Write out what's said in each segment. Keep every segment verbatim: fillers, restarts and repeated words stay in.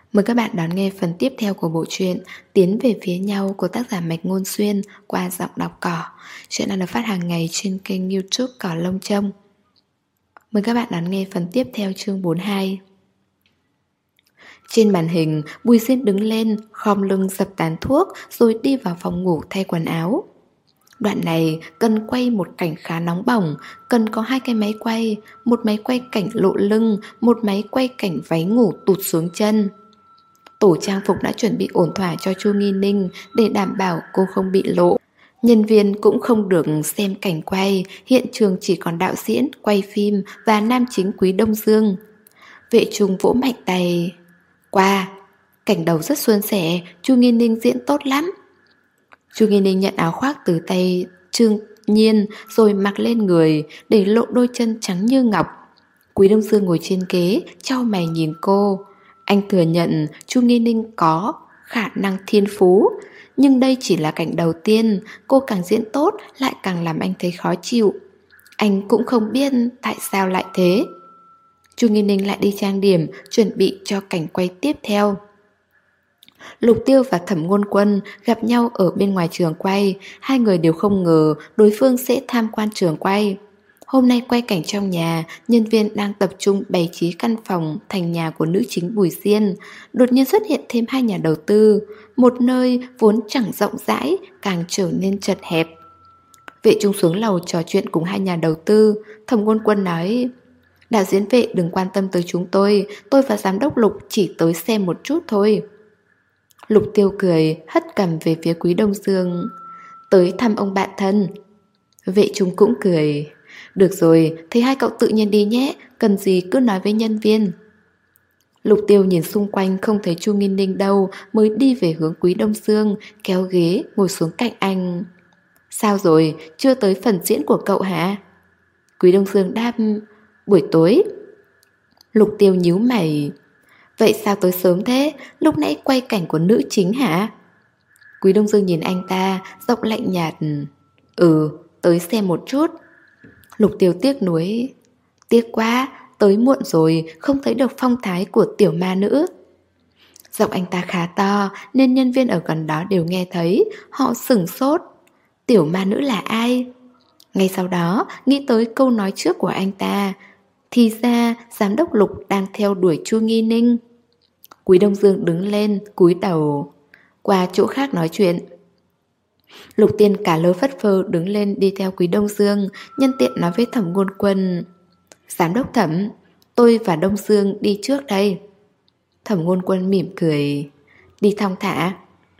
Mời các bạn đón nghe phần tiếp theo của bộ truyện Tiến về phía nhau của tác giả Mạch Ngôn Xuyên qua giọng đọc Cỏ. Chuyện đang được phát hàng ngày trên kênh YouTube Cỏ Lông Trông. Mời các bạn đón nghe phần tiếp theo chương bốn mươi hai. Trên màn hình, Bùi Diên đứng lên, khom lưng dập tàn thuốc rồi đi vào phòng ngủ thay quần áo. Đoạn này cần quay một cảnh khá nóng bỏng, cần có hai cái máy quay, một máy quay cảnh lộ lưng, một máy quay cảnh váy ngủ tụt xuống chân. Tổ trang phục đã chuẩn bị ổn thỏa cho Chu Nghi Ninh để đảm bảo cô không bị lộ. Nhân viên cũng không được xem cảnh quay, hiện trường chỉ còn đạo diễn, quay phim và nam chính Quý Đông Dương. Vệ Trung vỗ mạnh tay. Qua, cảnh đầu rất suôn sẻ, Chu Nghi Ninh diễn tốt lắm. Chu Nghi Ninh nhận áo khoác từ tay Trương Nhiên rồi mặc lên người, để lộ đôi chân trắng như ngọc. Quý Đông Dương ngồi trên ghế, chau mày nhìn cô. Anh thừa nhận Chu Nghi Ninh có khả năng thiên phú, nhưng đây chỉ là cảnh đầu tiên, cô càng diễn tốt lại càng làm anh thấy khó chịu. Anh cũng không biết tại sao lại thế. Chu Nghi Ninh lại đi trang điểm, chuẩn bị cho cảnh quay tiếp theo. Lục Tiêu và Thẩm Ngôn Quân gặp nhau ở bên ngoài trường quay. Hai người đều không ngờ đối phương sẽ tham quan trường quay. Hôm nay quay cảnh trong nhà, nhân viên đang tập trung bày trí căn phòng thành nhà của nữ chính Bùi Diên. Đột nhiên xuất hiện thêm hai nhà đầu tư. Một nơi vốn chẳng rộng rãi, càng trở nên chật hẹp. Vệ Trung xuống lầu trò chuyện cùng hai nhà đầu tư. Thẩm Ngôn Quân nói: đạo diễn Vệ đừng quan tâm tới chúng tôi, tôi và giám đốc Lục chỉ tới xem một chút thôi. Lục Tiêu cười, hất cằm về phía Quý Đông Dương. Tới thăm ông bạn thân. Vệ Trung cũng cười. Được rồi, thấy hai cậu tự nhiên đi nhé, cần gì cứ nói với nhân viên. Lục Tiêu nhìn xung quanh không thấy Chu Nghi Ninh đâu, mới đi về hướng Quý Đông Dương, kéo ghế ngồi xuống cạnh anh. Sao rồi, chưa tới phần diễn của cậu hả? Quý Đông Dương đáp: buổi tối. Lục Tiêu nhíu mày. Vậy sao tới sớm thế, lúc nãy quay cảnh của nữ chính hả? Quý Đông Dương nhìn anh ta, giọng lạnh nhạt. Ừ, tới xem một chút. Lục Tiêu tiếc nuối. Tiếc quá, tới muộn rồi, không thấy được phong thái của tiểu ma nữ. Giọng anh ta khá to, nên nhân viên ở gần đó đều nghe thấy. Họ sửng sốt. Tiểu ma nữ là ai? Ngay sau đó, nghĩ tới câu nói trước của anh ta. Thì ra, giám đốc Lục đang theo đuổi Chu Nghi Ninh. Quý Đông Dương đứng lên, cúi đầu. Qua chỗ khác nói chuyện. Lục Tiên cả lơ phất phơ đứng lên đi theo Quý Đông Dương, nhân tiện nói với Thẩm Ngôn Quân: giám đốc Thẩm, tôi và Đông Dương đi trước đây. Thẩm Ngôn Quân mỉm cười. Đi thong thả.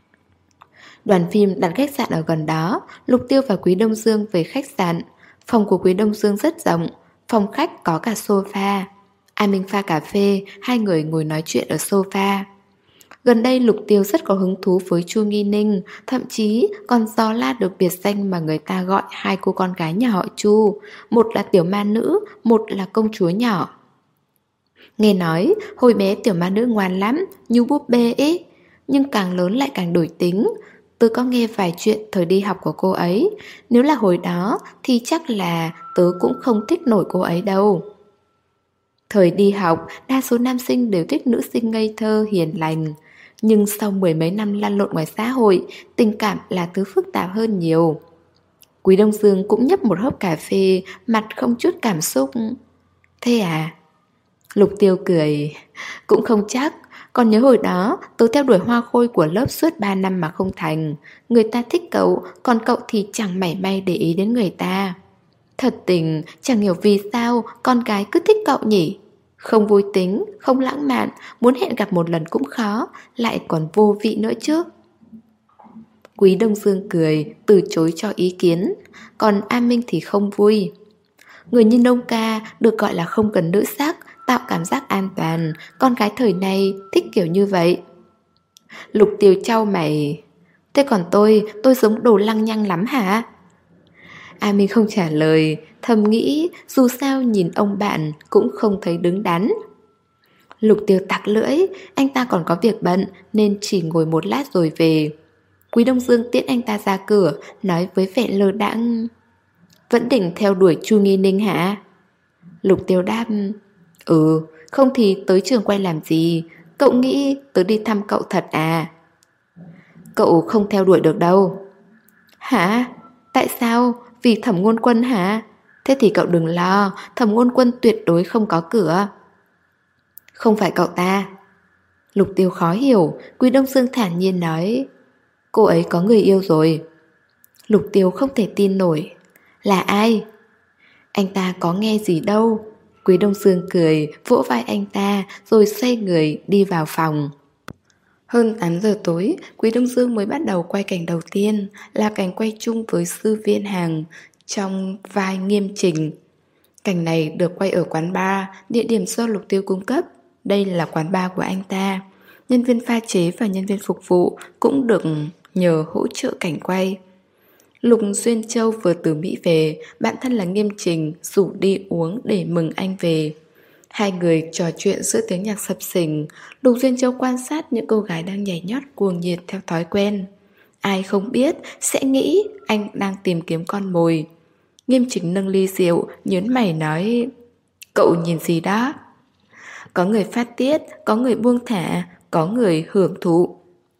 Đoàn phim đặt khách sạn ở gần đó. Lục Tiêu và Quý Đông Dương về khách sạn. Phòng của Quý Đông Dương rất rộng, phòng khách có cả sofa. Ai Minh pha cà phê, hai người ngồi nói chuyện ở sofa. Gần đây Lục Tiêu rất có hứng thú với Chu Nghi Ninh, thậm chí còn do la được biệt danh mà người ta gọi hai cô con gái nhà họ Chu. Một là tiểu ma nữ, một là công chúa nhỏ. Nghe nói, hồi bé tiểu ma nữ ngoan lắm, như búp bê ấy, nhưng càng lớn lại càng đổi tính. Tớ có nghe vài chuyện thời đi học của cô ấy. Nếu là hồi đó thì chắc là tớ cũng không thích nổi cô ấy đâu. Thời đi học, đa số nam sinh đều thích nữ sinh ngây thơ, hiền lành. Nhưng sau mười mấy năm lăn lộn ngoài xã hội, tình cảm là thứ phức tạp hơn nhiều. Quý Đông Dương cũng nhấp một hớp cà phê, mặt không chút cảm xúc. Thế à? Lục Tiêu cười. Cũng không chắc. Còn nhớ hồi đó, tớ theo đuổi hoa khôi của lớp suốt ba năm mà không thành. Người ta thích cậu, còn cậu thì chẳng mảy may để ý đến người ta. Thật tình, chẳng hiểu vì sao con gái cứ thích cậu nhỉ. Không vui tính, không lãng mạn, muốn hẹn gặp một lần cũng khó, lại còn vô vị nữa chứ. Quý Đông Dương cười, từ chối cho ý kiến. Còn A Minh thì không vui. Người như Nông Ca được gọi là không cần nữ sắc, tạo cảm giác an toàn. Con gái thời này thích kiểu như vậy. Lục Tiêu chau mày. Thế còn tôi, tôi giống đồ lăng nhăng lắm hả? A Minh không trả lời, thầm nghĩ dù sao nhìn ông bạn cũng không thấy đứng đắn. Lục Tiêu tặc lưỡi, anh ta còn có việc bận nên chỉ ngồi một lát rồi về. Quý Đông Dương tiễn anh ta ra cửa, nói với vẻ lơ đãng: vẫn định theo đuổi Chu Nghi Ninh hả? Lục Tiêu đáp: ừ, không thì tới trường quay làm gì? Cậu nghĩ tớ đi thăm cậu thật à? Cậu không theo đuổi được đâu. Hả? Tại sao? Vì Thẩm Ngôn Quân hả? Thế thì cậu đừng lo, Thẩm Ngôn Quân tuyệt đối không có cửa. Không phải cậu ta. Lục Tiêu khó hiểu, Quý Đông Dương thản nhiên nói, cô ấy có người yêu rồi. Lục Tiêu không thể tin nổi. Là ai? Anh ta có nghe gì đâu. Quý Đông Dương cười, vỗ vai anh ta, rồi xoay người đi vào phòng. Hơn tám giờ tối, Quý Đông Dương mới bắt đầu quay cảnh đầu tiên, là cảnh quay chung với Sư Viên Hàng trong vai Nghiêm Trình. Cảnh này được quay ở quán bar, địa điểm do Lục Tiêu cung cấp. Đây là quán bar của anh ta. Nhân viên pha chế và nhân viên phục vụ cũng được nhờ hỗ trợ cảnh quay. Lục Duyên Châu vừa từ Mỹ về, bạn thân là Nghiêm Trình rủ đi uống để mừng anh về. Hai người trò chuyện giữa tiếng nhạc sập sình. Lục Duyên Châu quan sát những cô gái đang nhảy nhót cuồng nhiệt theo thói quen. Ai không biết sẽ nghĩ anh đang tìm kiếm con mồi. Nghiêm Trình nâng ly rượu, nhớn mày nói, cậu nhìn gì đó? Có người phát tiết, có người buông thả, có người hưởng thụ.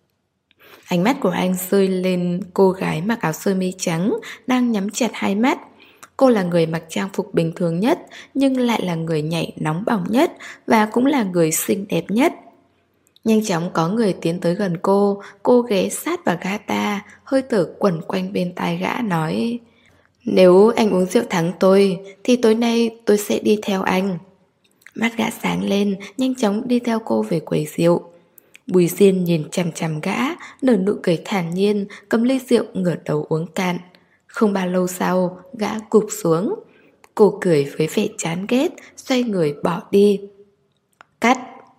Ánh mắt của anh rơi lên cô gái mặc áo sơ mi trắng đang nhắm chặt hai mắt. Cô là người mặc trang phục bình thường nhất, nhưng lại là người nhảy nóng bỏng nhất và cũng là người xinh đẹp nhất. Nhanh chóng có người tiến tới gần cô, cô ghé sát vào gã ta, hơi thở quẩn quanh bên tai gã nói, nếu anh uống rượu thắng tôi, thì tối nay tôi sẽ đi theo anh. Mắt gã sáng lên, nhanh chóng đi theo cô về quầy rượu. Bùi Diên nhìn chằm chằm gã, nở nụ cười thản nhiên, cầm ly rượu ngửa đầu uống cạn. Không bao lâu sau, gã gục xuống. Cô cười với vẻ chán ghét, xoay người bỏ đi. Cắt!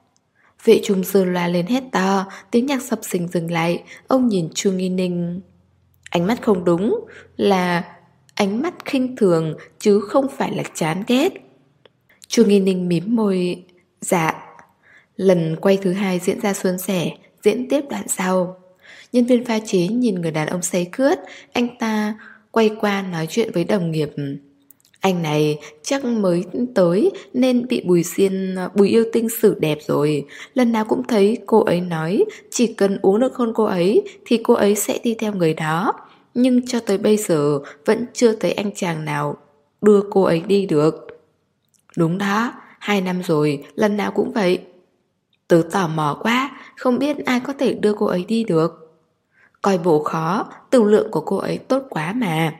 Vệ trung dơ loa lên hét to, tiếng nhạc sập sình dừng lại. Ông nhìn Chu Nghi Ninh. Ánh mắt không đúng, là ánh mắt khinh thường, chứ không phải là chán ghét. Chu Nghi Ninh mím môi. Dạ. Lần quay thứ hai diễn ra suôn sẻ, diễn tiếp đoạn sau. Nhân viên pha chế nhìn người đàn ông say khướt, anh ta quay qua nói chuyện với đồng nghiệp. Anh này chắc mới tới nên bị Bùi Diên, Bùi Yêu Tinh xử đẹp rồi. Lần nào cũng thấy cô ấy nói chỉ cần uống được hôn cô ấy thì cô ấy sẽ đi theo người đó. Nhưng cho tới bây giờ vẫn chưa thấy anh chàng nào đưa cô ấy đi được. Đúng đó, hai năm rồi, lần nào cũng vậy. Tớ tò mò quá, không biết ai có thể đưa cô ấy đi được. Coi bộ khó, tử lượng của cô ấy tốt quá mà.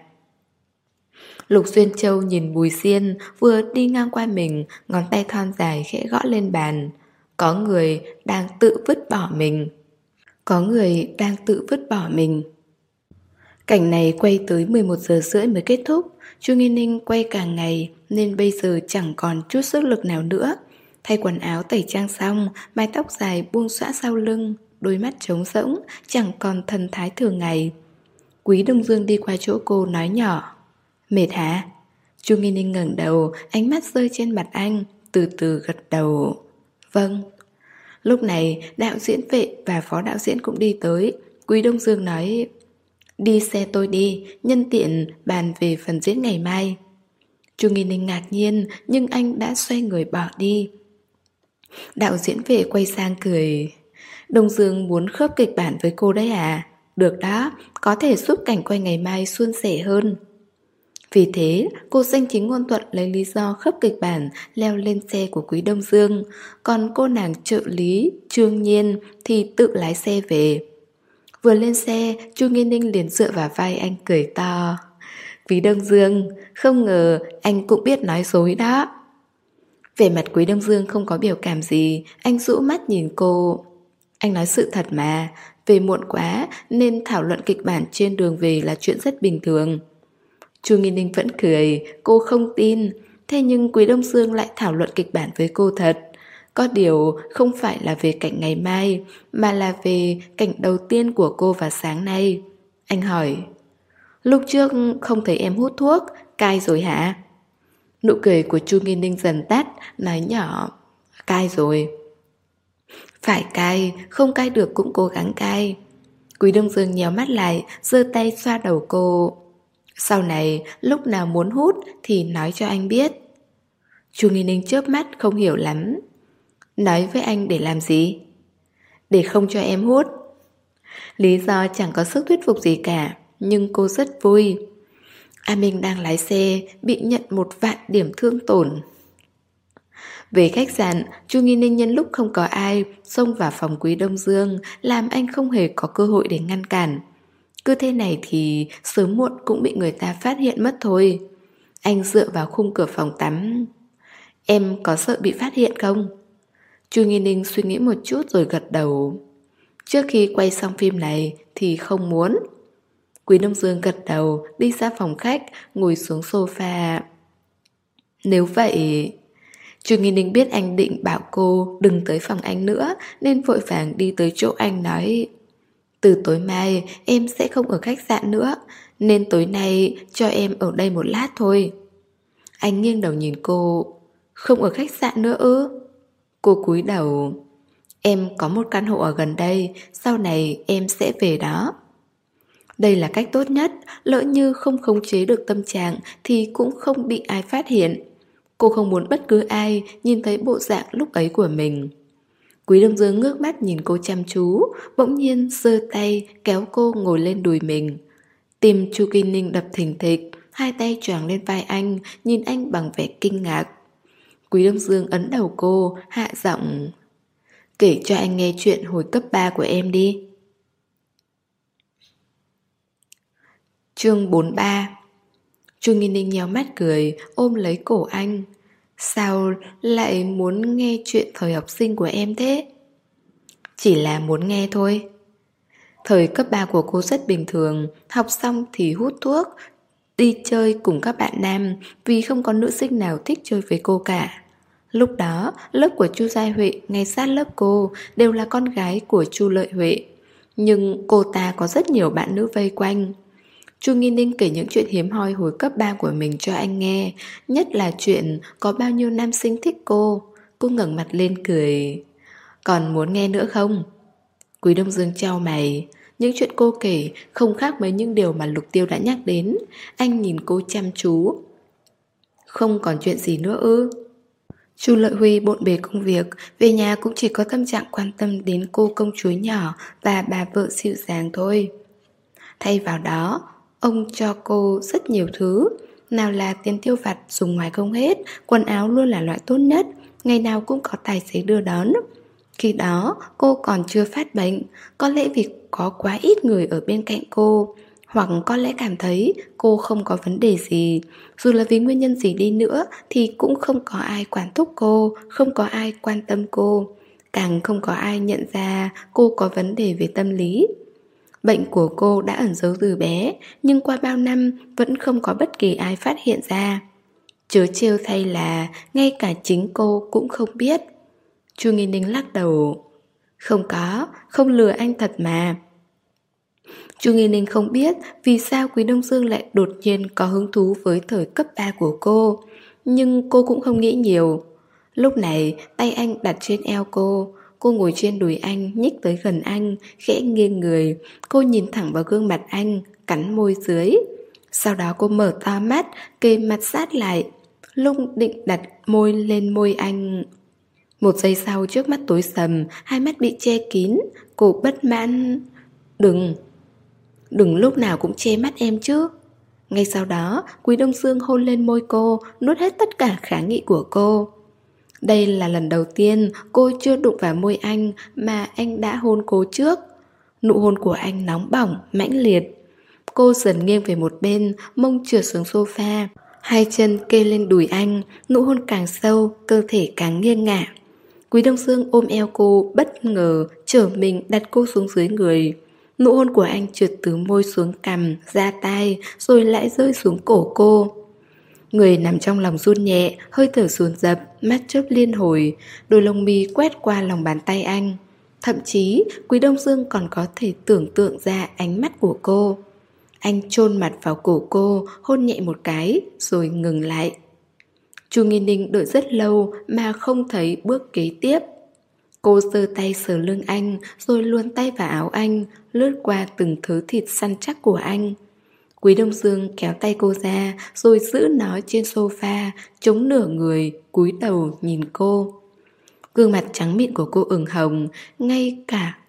Lục Duyên Châu nhìn Bùi Diên vừa đi ngang qua mình, ngón tay thon dài khẽ gõ lên bàn. Có người đang tự vứt bỏ mình. Có người đang tự vứt bỏ mình. Cảnh này quay tới mười một giờ rưỡi mới kết thúc. Chu Nghi Ninh quay cả ngày nên bây giờ chẳng còn chút sức lực nào nữa. Thay quần áo tẩy trang xong, mái tóc dài buông xõa sau lưng, đôi mắt trống rỗng, chẳng còn thần thái thường ngày. Quý Đông Dương đi qua chỗ cô nói nhỏ, mệt hả? Chu Nghi Ninh ngẩng đầu, ánh mắt rơi trên mặt anh, từ từ gật đầu. Vâng. Lúc này đạo diễn Vệ và phó đạo diễn cũng đi tới. Quý Đông Dương nói, đi xe tôi đi, nhân tiện bàn về phần diễn ngày mai. Chu Nghi Ninh ngạc nhiên, nhưng anh đã xoay người bỏ đi. Đạo diễn Vệ quay sang cười, Đông Dương muốn khớp kịch bản với cô đấy à? Được đó, có thể giúp cảnh quay ngày mai suôn sẻ hơn. Vì thế, cô danh chính ngôn thuận lấy lý do khớp kịch bản leo lên xe của Quý Đông Dương, còn cô nàng trợ lý Trương Nhiên thì tự lái xe về. Vừa lên xe, Chu Nghi Ninh liền dựa vào vai anh cười to. Quý Đông Dương, không ngờ anh cũng biết nói dối đó. Vẻ mặt Quý Đông Dương không có biểu cảm gì, anh rũ mắt nhìn cô. Anh nói sự thật mà, về muộn quá nên thảo luận kịch bản trên đường về là chuyện rất bình thường. Chu Nghi Ninh vẫn cười, cô không tin. Thế nhưng Quý Đông Dương lại thảo luận kịch bản với cô thật. Có điều không phải là về cảnh ngày mai, mà là về cảnh đầu tiên của cô vào sáng nay. Anh hỏi, lúc trước không thấy em hút thuốc, cai rồi hả? Nụ cười của Chu Nghi Ninh dần tắt, nói nhỏ, cai rồi. Phải cai, không cai được cũng cố gắng cai. Quý Đông Dương nhéo mắt lại, giơ tay xoa đầu cô. Sau này, lúc nào muốn hút thì nói cho anh biết. Chu Nghi Ninh chớp mắt không hiểu lắm. Nói với anh để làm gì? Để không cho em hút. Lý do chẳng có sức thuyết phục gì cả, nhưng cô rất vui. A Minh đang lái xe, bị nhận một vạn điểm thương tổn. Về khách sạn, Chu Nghi Ninh nhân lúc không có ai, xông vào phòng Quý Đông Dương, làm anh không hề có cơ hội để ngăn cản. Cứ thế này thì sớm muộn cũng bị người ta phát hiện mất thôi. Anh dựa vào khung cửa phòng tắm. Em có sợ bị phát hiện không? Chu Nghi Ninh suy nghĩ một chút rồi gật đầu. Trước khi quay xong phim này thì không muốn. Quý Đông Dương gật đầu, đi ra phòng khách, ngồi xuống sofa. Nếu vậy... Chu Nghi Ninh biết anh định bảo cô đừng tới phòng anh nữa, nên vội vàng đi tới chỗ anh nói: từ tối mai em sẽ không ở khách sạn nữa, nên tối nay cho em ở đây một lát thôi. Anh nghiêng đầu nhìn cô. Không ở khách sạn nữa ư? Cô cúi đầu. Em có một căn hộ ở gần đây, sau này em sẽ về đó. Đây là cách tốt nhất, lỡ như không khống chế được tâm trạng thì cũng không bị ai phát hiện. Cô không muốn bất cứ ai nhìn thấy bộ dạng lúc ấy của mình. Quý Đông Dương ngước mắt nhìn cô chăm chú, bỗng nhiên giơ tay kéo cô ngồi lên đùi mình. Tim Chu Kỳ Ninh đập thình thịch, hai tay choàng lên vai anh, nhìn anh bằng vẻ kinh ngạc. Quý Đông Dương ấn đầu cô, hạ giọng: kể cho anh nghe chuyện hồi cấp ba của em đi. Chương bốn mươi ba. Chu Nghi Ninh nhéo mắt cười, ôm lấy cổ anh. Sao lại muốn nghe chuyện thời học sinh của em thế? Chỉ là muốn nghe thôi. Thời cấp ba của cô rất bình thường, học xong thì hút thuốc, đi chơi cùng các bạn nam, vì không có nữ sinh nào thích chơi với cô cả. Lúc đó, lớp của Chu Giai Huệ ngay sát lớp cô đều là con gái của Chu Lợi Huệ, nhưng cô ta có rất nhiều bạn nữ vây quanh. Chu Nghi Ninh kể những chuyện hiếm hoi hồi cấp ba của mình cho anh nghe, nhất là chuyện có bao nhiêu nam sinh thích cô. Cô ngẩng mặt lên cười. Còn muốn nghe nữa không? Quý Đông Dương chau mày. Những chuyện cô kể không khác mấy những điều mà Lục Tiêu đã nhắc đến. Anh nhìn cô chăm chú. Không còn chuyện gì nữa ư? Chu Lợi Huy bộn bề công việc, về nhà cũng chỉ có tâm trạng quan tâm đến cô công chúa nhỏ và bà vợ dịu dàng thôi. Thay vào đó, ông cho cô rất nhiều thứ. Nào là tiền tiêu vặt dùng ngoài không hết, quần áo luôn là loại tốt nhất, ngày nào cũng có tài xế đưa đón. Khi đó cô còn chưa phát bệnh, có lẽ vì có quá ít người ở bên cạnh cô, hoặc có lẽ cảm thấy cô không có vấn đề gì. Dù là vì nguyên nhân gì đi nữa thì cũng không có ai quản thúc cô, không có ai quan tâm cô, càng không có ai nhận ra cô có vấn đề về tâm lý. Bệnh của cô đã ẩn giấu từ bé, nhưng qua bao năm vẫn không có bất kỳ ai phát hiện ra. Chớ trêu thay là ngay cả chính cô cũng không biết. Chu Nghi Ninh lắc đầu. Không có, không lừa anh thật mà. Chu Nghi Ninh không biết vì sao Quý Đông Dương lại đột nhiên có hứng thú với thời cấp ba của cô, nhưng cô cũng không nghĩ nhiều. Lúc này tay anh đặt trên eo cô, cô ngồi trên đùi anh, nhích tới gần anh, khẽ nghiêng người. Cô nhìn thẳng vào gương mặt anh, cắn môi dưới. Sau đó cô mở to mắt, kề mặt sát lại. Lúc định đặt môi lên môi anh, một giây sau trước mắt tối sầm, hai mắt bị che kín. Cô bất mãn. Đừng, đừng lúc nào cũng che mắt em chứ. Ngay sau đó, Quý Đông Dương hôn lên môi cô, nuốt hết tất cả kháng nghị của cô. Đây là lần đầu tiên cô chưa đụng vào môi anh mà anh đã hôn cô trước. Nụ hôn của anh nóng bỏng, mãnh liệt. Cô dần nghiêng về một bên, mông trượt xuống sofa, hai chân kê lên đùi anh, nụ hôn càng sâu, cơ thể càng nghiêng ngả. Quý Đông Dương ôm eo cô, bất ngờ trở mình đặt cô xuống dưới người. Nụ hôn của anh trượt từ môi xuống cằm, da tai, rồi lại rơi xuống cổ cô. Người nằm trong lòng run nhẹ, hơi thở dồn dập, mắt chớp liên hồi, đôi lông mi quét qua lòng bàn tay anh. Thậm chí, Quý Đông Dương còn có thể tưởng tượng ra ánh mắt của cô. Anh chôn mặt vào cổ cô, hôn nhẹ một cái, rồi ngừng lại. Chu Nghi Ninh đợi rất lâu mà không thấy bước kế tiếp. Cô giơ tay sờ lưng anh, rồi luồn tay vào áo anh, lướt qua từng thớ thịt săn chắc của anh. Quý Đông Dương kéo tay cô ra, rồi giữ nó trên sofa, chống nửa người, cúi đầu nhìn cô. Gương mặt trắng mịn của cô ửng hồng, ngay cả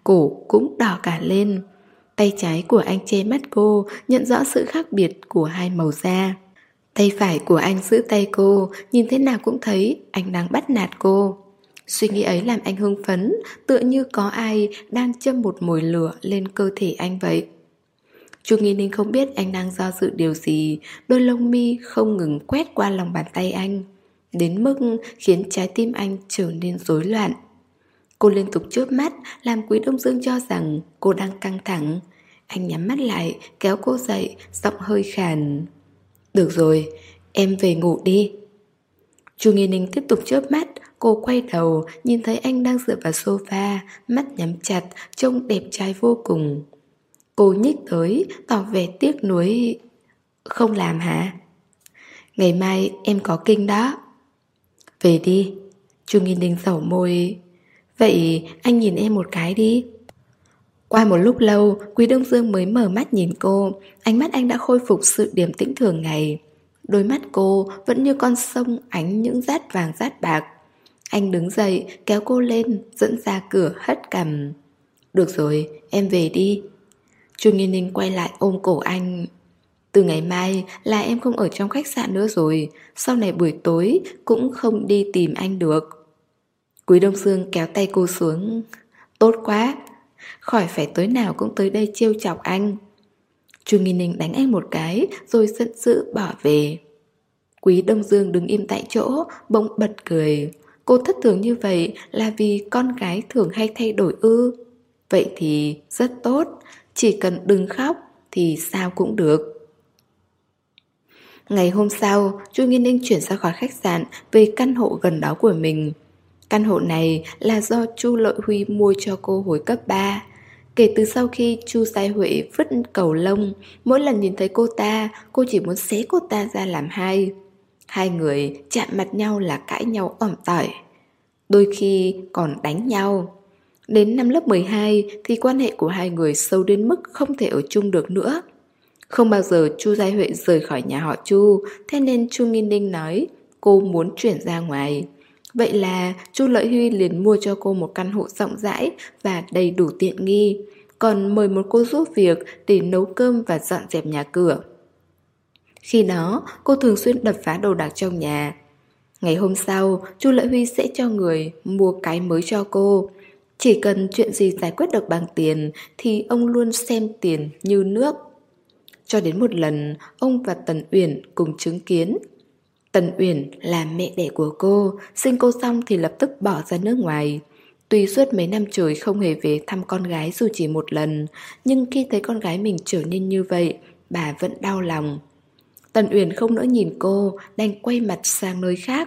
cổ cũng đỏ cả lên. Tay trái của anh che mắt cô, nhận rõ sự khác biệt của hai màu da. Tay phải của anh giữ tay cô, nhìn thế nào cũng thấy anh đang bắt nạt cô. Suy nghĩ ấy làm anh hưng phấn, tựa như có ai đang châm một mồi lửa lên cơ thể anh vậy. Chu Nghi Ninh không biết anh đang do dự điều gì, đôi lông mi không ngừng quét qua lòng bàn tay anh, đến mức khiến trái tim anh trở nên rối loạn. Cô liên tục chớp mắt, làm Quý Đông Dương cho rằng cô đang căng thẳng. Anh nhắm mắt lại, kéo cô dậy, giọng hơi khàn. Được rồi, em về ngủ đi. Chu Nghi Ninh tiếp tục chớp mắt. Cô quay đầu, nhìn thấy anh đang dựa vào sofa, mắt nhắm chặt, trông đẹp trai vô cùng. Cô nhích tới, tỏ vẻ tiếc nuối. Không làm hả? Ngày mai em có kinh đó. Về đi. Chu Nghi Ninh dẩu môi. Vậy anh nhìn em một cái đi. Qua một lúc lâu, Quý Đông Dương mới mở mắt nhìn cô. Ánh mắt anh đã khôi phục sự điềm tĩnh thường ngày. Đôi mắt cô vẫn như con sông ánh những dát vàng dát bạc. Anh đứng dậy, kéo cô lên, dẫn ra cửa hất cằm. Được rồi, em về đi. Chu Nghi Ninh quay lại ôm cổ anh. Từ ngày mai là em không ở trong khách sạn nữa rồi. Sau này buổi tối cũng không đi tìm anh được. Quý Đông Dương kéo tay cô xuống. Tốt quá, khỏi phải tối nào cũng tới đây trêu chọc anh. Chu Nghi Ninh đánh anh một cái rồi giận dữ bỏ về. Quý Đông Dương đứng im tại chỗ, bỗng bật cười. Cô thất thường như vậy là vì con gái thường hay thay đổi ư? Vậy thì rất tốt, chỉ cần đừng khóc thì sao cũng được. Ngày hôm sau, Chu Nghi Ninh chuyển ra khỏi khách sạn về căn hộ gần đó của mình. Căn hộ này là do Chu Lợi Huy mua cho cô hồi cấp ba. Kể từ sau khi Chu Giai Huệ vứt cầu lông, mỗi lần nhìn thấy cô ta, cô chỉ muốn xé cô ta ra làm hai. Hai người chạm mặt nhau là cãi nhau ỏm tỏi, đôi khi còn đánh nhau. Đến năm lớp mười hai thì quan hệ của hai người sâu đến mức không thể ở chung được nữa. Không bao giờ Chu Giai Huệ rời khỏi nhà họ Chu, thế nên Chu Nghi Ninh nói cô muốn chuyển ra ngoài. Vậy là Chu Lợi Huy liền mua cho cô một căn hộ rộng rãi và đầy đủ tiện nghi, còn mời một cô giúp việc để nấu cơm và dọn dẹp nhà cửa. Khi đó, cô thường xuyên đập phá đồ đạc trong nhà. Ngày hôm sau, Chu Lợi Huy sẽ cho người mua cái mới cho cô. Chỉ cần chuyện gì giải quyết được bằng tiền thì ông luôn xem tiền như nước. Cho đến một lần, ông và Tần Uyển cùng chứng kiến. Tần Uyển là mẹ đẻ của cô, sinh cô xong thì lập tức bỏ ra nước ngoài. Tuy suốt mấy năm trời không hề về thăm con gái dù chỉ một lần, nhưng khi thấy con gái mình trở nên như vậy, bà vẫn đau lòng. Tần Uyển không nỡ nhìn cô, đành quay mặt sang nơi khác.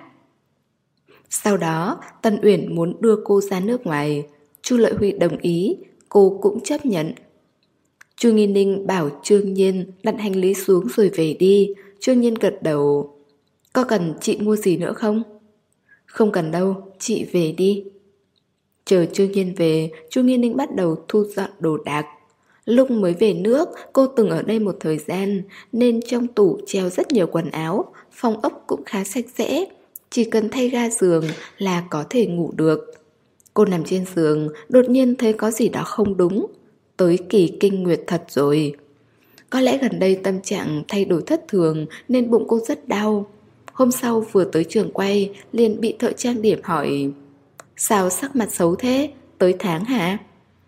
Sau đó, Tần Uyển muốn đưa cô ra nước ngoài. Chu Lợi Huy đồng ý, cô cũng chấp nhận. Chu Nghi Ninh bảo Trương Nhiên đặt hành lý xuống rồi về đi. Trương Nhiên gật đầu. Có cần chị mua gì nữa không? Không cần đâu, chị về đi. Chờ Trương Nhiên về, Chu Nghi Ninh bắt đầu thu dọn đồ đạc. Lúc mới về nước, cô từng ở đây một thời gian, nên trong tủ treo rất nhiều quần áo, phòng ốc cũng khá sạch sẽ. Chỉ cần thay ga giường là có thể ngủ được. Cô nằm trên giường, đột nhiên thấy có gì đó không đúng. Tới kỳ kinh nguyệt thật rồi. Có lẽ gần đây tâm trạng thay đổi thất thường nên bụng cô rất đau. Hôm sau vừa tới trường quay, liền bị thợ trang điểm hỏi: sao sắc mặt xấu thế, tới tháng hả?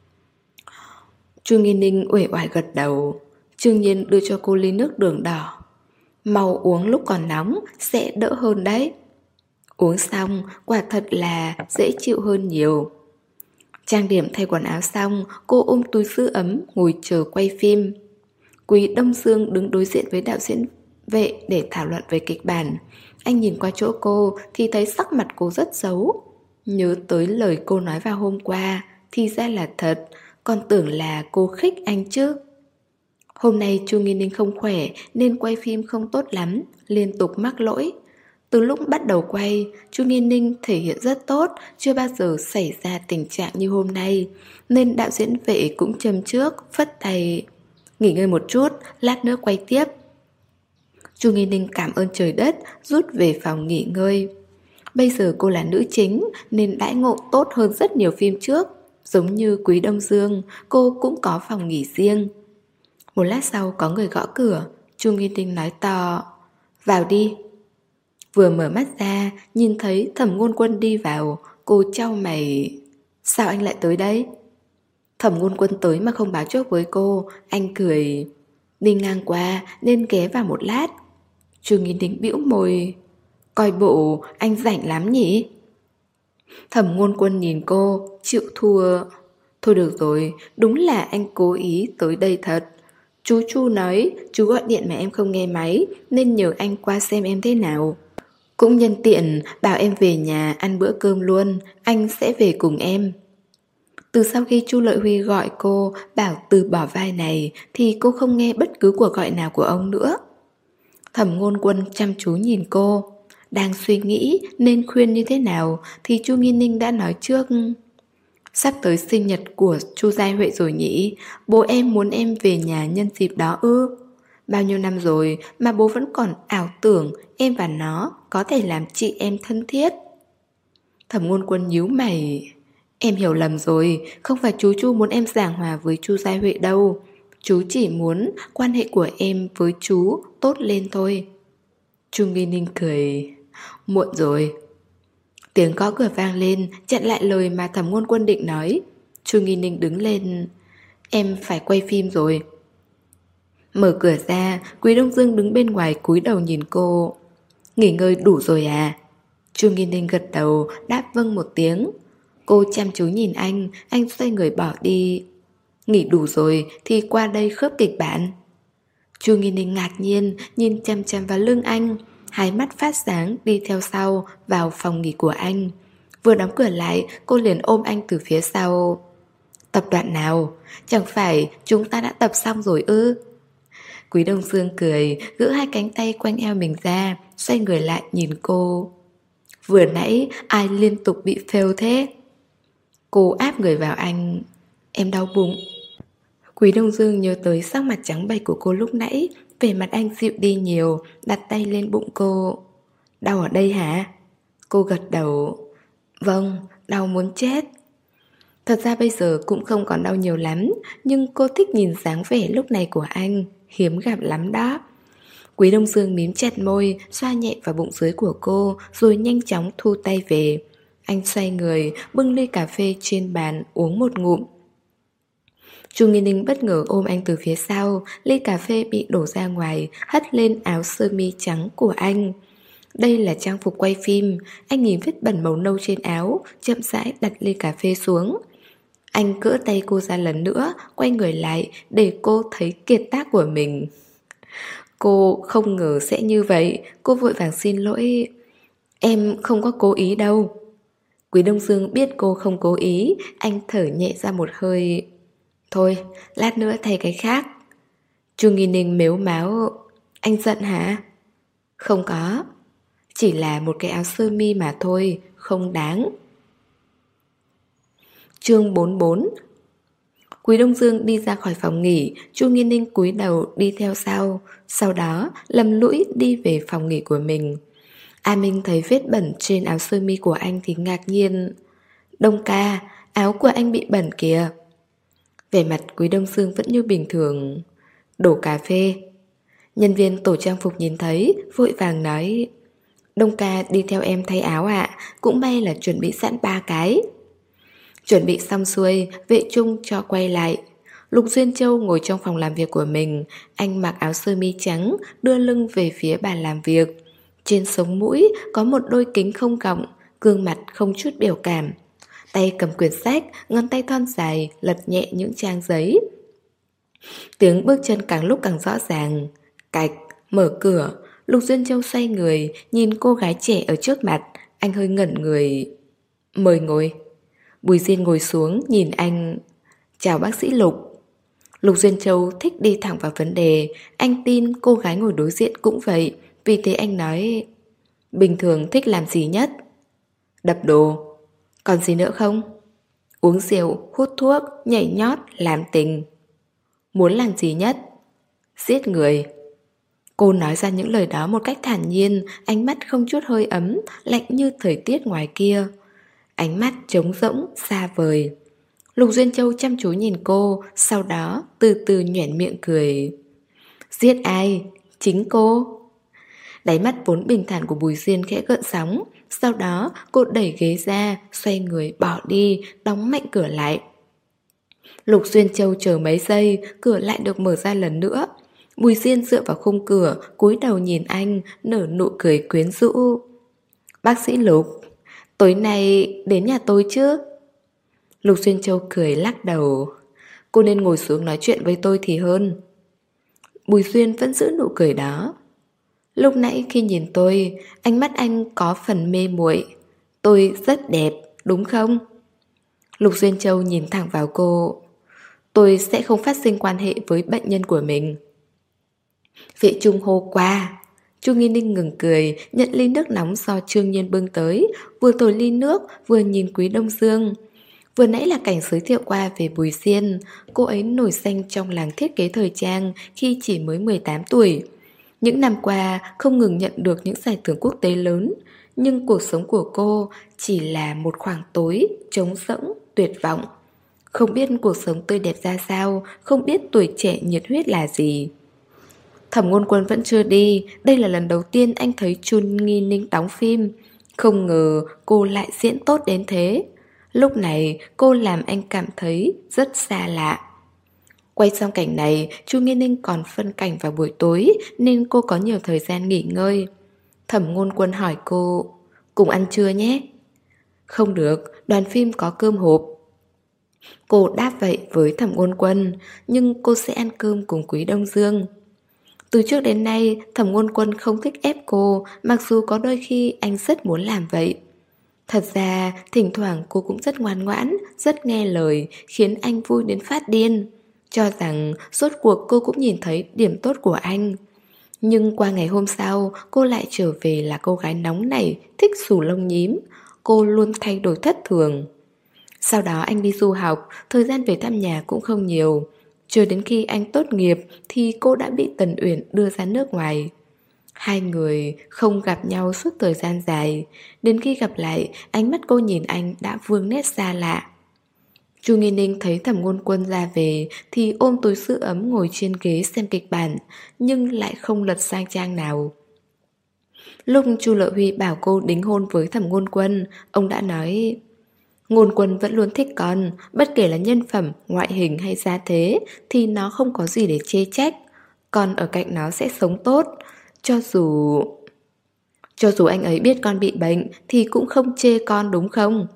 Chu Nghi Ninh uể oải gật đầu. Trương Nhiên đưa cho cô ly nước đường đỏ. Mau uống lúc còn nóng sẽ đỡ hơn đấy. Uống xong quả thật là dễ chịu hơn nhiều. Trang điểm thay quần áo xong, cô ôm túi sữa ấm ngồi chờ quay phim. Quý Đông Dương đứng đối diện với đạo diễn Vệ để thảo luận về kịch bản. Anh nhìn qua chỗ cô thì thấy sắc mặt cô rất xấu. Nhớ tới lời cô nói vào hôm qua, thì ra là thật, còn tưởng là cô khích anh chứ. Hôm nay Chu Nghi Ninh không khỏe nên quay phim không tốt lắm, liên tục mắc lỗi. Từ lúc bắt đầu quay, Chu Nghi Ninh thể hiện rất tốt, chưa bao giờ xảy ra tình trạng như hôm nay, nên đạo diễn Vệ cũng châm trước, phất tay: nghỉ ngơi một chút, lát nữa quay tiếp. Chu Nghi Ninh cảm ơn trời đất, rút về phòng nghỉ ngơi. Bây giờ cô là nữ chính nên đãi ngộ tốt hơn rất nhiều phim trước. Giống như Quý Đông Dương, cô cũng có phòng nghỉ riêng. Một lát sau có người gõ cửa, Chu Nghi Ninh nói to, vào đi. Vừa mở mắt ra, nhìn thấy Thẩm Ngôn Quân đi vào, cô chau mày, sao anh lại tới đây? Thẩm Ngôn Quân tới mà không báo trước với cô, anh cười, đi ngang qua nên ghé vào một lát. Chu Nghi Ninh bĩu môi, coi bộ anh rảnh lắm nhỉ? Thẩm Ngôn Quân nhìn cô, chịu thua. Thôi được rồi, đúng là anh cố ý tới đây thật. Chú Chu nói chú gọi điện mà em không nghe máy, nên nhờ anh qua xem em thế nào. Cũng nhân tiện bảo em về nhà ăn bữa cơm luôn, anh sẽ về cùng em. Từ sau khi Chu Lợi Huy gọi cô bảo từ bỏ vai này thì cô không nghe bất cứ cuộc gọi nào của ông nữa. Thẩm Ngôn Quân chăm chú nhìn cô, đang suy nghĩ nên khuyên như thế nào thì Chu Nghi Ninh đã nói trước. Sắp tới sinh nhật của Chu Giai Huệ rồi nhỉ, bố em muốn em về nhà nhân dịp đó ư? Bao nhiêu năm rồi mà bố vẫn còn ảo tưởng em và nó có thể làm chị em thân thiết. Thẩm Ngôn Quân nhíu mày, em hiểu lầm rồi, không phải chú Chu muốn em giảng hòa với Chu Giai Huệ đâu. Chú chỉ muốn quan hệ của em với chú tốt lên thôi. Chu Nghi Ninh cười, muộn rồi. Tiếng gõ cửa vang lên, chặn lại lời mà Thẩm Ngôn Quân định nói. Chu Nghi Ninh đứng lên, em phải quay phim rồi. Mở cửa ra, Quý Đông Dương đứng bên ngoài cúi đầu nhìn cô. Nghỉ ngơi đủ rồi à? Chu Nghi Ninh gật đầu, đáp vâng một tiếng. Cô chăm chú nhìn anh, anh xoay người bỏ đi. Nghỉ đủ rồi thì qua đây khớp kịch bản. Chu Nghi Ninh ngạc nhiên nhìn chăm chăm vào lưng anh, hai mắt phát sáng đi theo sau vào phòng nghỉ của anh. Vừa đóng cửa lại, cô liền ôm anh từ phía sau. Tập đoạn nào? Chẳng phải chúng ta đã tập xong rồi ư? Quý Đông Dương cười, gỡ hai cánh tay quanh eo mình ra, xoay người lại nhìn cô. Vừa nãy ai liên tục bị fail thế? Cô áp người vào anh. Em đau bụng. Quý Đông Dương nhớ tới sắc mặt trắng bệch của cô lúc nãy, vẻ mặt anh dịu đi nhiều, đặt tay lên bụng cô. Đau ở đây hả? Cô gật đầu. Vâng, đau muốn chết. Thật ra bây giờ cũng không còn đau nhiều lắm, nhưng cô thích nhìn dáng vẻ lúc này của anh, hiếm gặp lắm đó. Quý Đông Dương mím chặt môi, xoa nhẹ vào bụng dưới của cô, rồi nhanh chóng thu tay về. Anh xoay người, bưng ly cà phê trên bàn, uống một ngụm. Chu Nghi Ninh bất ngờ ôm anh từ phía sau, ly cà phê bị đổ ra ngoài, hất lên áo sơ mi trắng của anh. Đây là trang phục quay phim, anh nhìn vết bẩn màu nâu trên áo, chậm rãi đặt ly cà phê xuống. Anh cỡ tay cô ra lần nữa, quay người lại để cô thấy kiệt tác của mình. Cô không ngờ sẽ như vậy, cô vội vàng xin lỗi. Em không có cố ý đâu. Quý Đông Dương biết cô không cố ý, anh thở nhẹ ra một hơi. Thôi, lát nữa thay cái khác. Chu Nghi Ninh mếu máo. Anh giận hả? Không có, chỉ là một cái áo sơ mi mà thôi, không đáng. Chương bốn mươi bốn. Quý Đông Dương đi ra khỏi phòng nghỉ, Chu Nghi Ninh cúi đầu đi theo sau. Sau đó lầm lũi đi về phòng nghỉ của mình. A Minh thấy vết bẩn trên áo sơ mi của anh thì ngạc nhiên. Đông ca, áo của anh bị bẩn kìa. Vẻ mặt Quý Đông Dương vẫn như bình thường. Đổ cà phê. Nhân viên tổ trang phục nhìn thấy, vội vàng nói. Đông ca đi theo em thay áo ạ, cũng may là chuẩn bị sẵn ba cái. Chuẩn bị xong xuôi, vệ trung cho quay lại. Lục Duyên Châu ngồi trong phòng làm việc của mình. Anh mặc áo sơ mi trắng, đưa lưng về phía bàn làm việc. Trên sống mũi có một đôi kính không gọng, gương mặt không chút biểu cảm. Tay cầm quyển sách, ngón tay thon dài lật nhẹ những trang giấy. Tiếng bước chân càng lúc càng rõ ràng. Cạch, mở cửa. Lục Duyên Châu xoay người, nhìn cô gái trẻ ở trước mặt. Anh hơi ngẩn người. Mời ngồi. Bùi Diên ngồi xuống nhìn anh. Chào bác sĩ Lục. Lục Duyên Châu thích đi thẳng vào vấn đề. Anh tin cô gái ngồi đối diện cũng vậy. Vì thế anh nói. Bình thường thích làm gì nhất? Đập đồ. Còn gì nữa không? Uống rượu, hút thuốc, nhảy nhót, làm tình. Muốn làm gì nhất? Giết người. Cô nói ra những lời đó một cách thản nhiên, ánh mắt không chút hơi ấm, lạnh như thời tiết ngoài kia. Ánh mắt trống rỗng, xa vời. Lục Duyên Châu chăm chú nhìn cô, sau đó từ từ nhoẻn miệng cười. Giết ai? Chính cô. Đáy mắt vốn bình thản của Bùi Diên khẽ gợn sóng. Sau đó cô đẩy ghế ra, xoay người bỏ đi, đóng mạnh cửa lại. Lục Duyên Châu chờ mấy giây, cửa lại được mở ra lần nữa. Bùi Diên dựa vào khung cửa, cúi đầu nhìn anh, nở nụ cười quyến rũ. Bác sĩ Lục, tối nay đến nhà tôi chứ? Lục Duyên Châu cười lắc đầu. Cô nên ngồi xuống nói chuyện với tôi thì hơn. Bùi Duyên vẫn giữ nụ cười đó. Lúc nãy khi nhìn tôi, ánh mắt anh có phần mê muội. Tôi rất đẹp, đúng không? Lục Duyên Châu nhìn thẳng vào cô. Tôi sẽ không phát sinh quan hệ với bệnh nhân của mình. Vệ Trung hô qua. Chu Nghi Ninh ngừng cười, nhận ly nước nóng do Trương Nhiên bưng tới, vừa thổi ly nước, vừa nhìn Quý Đông Dương. Vừa nãy là cảnh giới thiệu qua về Bùi Diên. Cô ấy nổi danh trong làng thiết kế thời trang khi chỉ mới mười tám tuổi. Những năm qua không ngừng nhận được những giải thưởng quốc tế lớn, nhưng cuộc sống của cô chỉ là một khoảng tối, trống rỗng, tuyệt vọng. Không biết cuộc sống tươi đẹp ra sao, không biết tuổi trẻ nhiệt huyết là gì. Thẩm Ngôn Quân vẫn chưa đi, đây là lần đầu tiên anh thấy Chu Nghi Ninh đóng phim. Không ngờ cô lại diễn tốt đến thế. Lúc này cô làm anh cảm thấy rất xa lạ. Quay xong cảnh này, Chu Nghi Ninh còn phân cảnh vào buổi tối nên cô có nhiều thời gian nghỉ ngơi. Thẩm Ngôn Quân hỏi cô, cùng ăn trưa nhé. Không được, đoàn phim có cơm hộp. Cô đáp vậy với Thẩm Ngôn Quân, nhưng cô sẽ ăn cơm cùng Quý Đông Dương. Từ trước đến nay, Thẩm Ngôn Quân không thích ép cô, mặc dù có đôi khi anh rất muốn làm vậy. Thật ra, thỉnh thoảng cô cũng rất ngoan ngoãn, rất nghe lời, khiến anh vui đến phát điên. Cho rằng rốt cuộc cô cũng nhìn thấy điểm tốt của anh. Nhưng qua ngày hôm sau, cô lại trở về là cô gái nóng nảy, thích xù lông nhím. Cô luôn thay đổi thất thường. Sau đó anh đi du học, thời gian về thăm nhà cũng không nhiều. Chờ đến khi anh tốt nghiệp thì cô đã bị Tần Uyển đưa ra nước ngoài. Hai người không gặp nhau suốt thời gian dài. Đến khi gặp lại, ánh mắt cô nhìn anh đã vương nét xa lạ. Chu Nghi Ninh thấy Thẩm Ngôn Quân ra về thì ôm túi sữa ấm ngồi trên ghế xem kịch bản, nhưng lại không lật sang trang nào. Lúc Chu Lợi Huy bảo cô đính hôn với Thẩm Ngôn Quân, ông đã nói: Ngôn Quân vẫn luôn thích con, bất kể là nhân phẩm, ngoại hình hay gia thế thì nó không có gì để chê trách. Con ở cạnh nó sẽ sống tốt. Cho dù... Cho dù anh ấy biết con bị bệnh thì cũng không chê con, đúng không?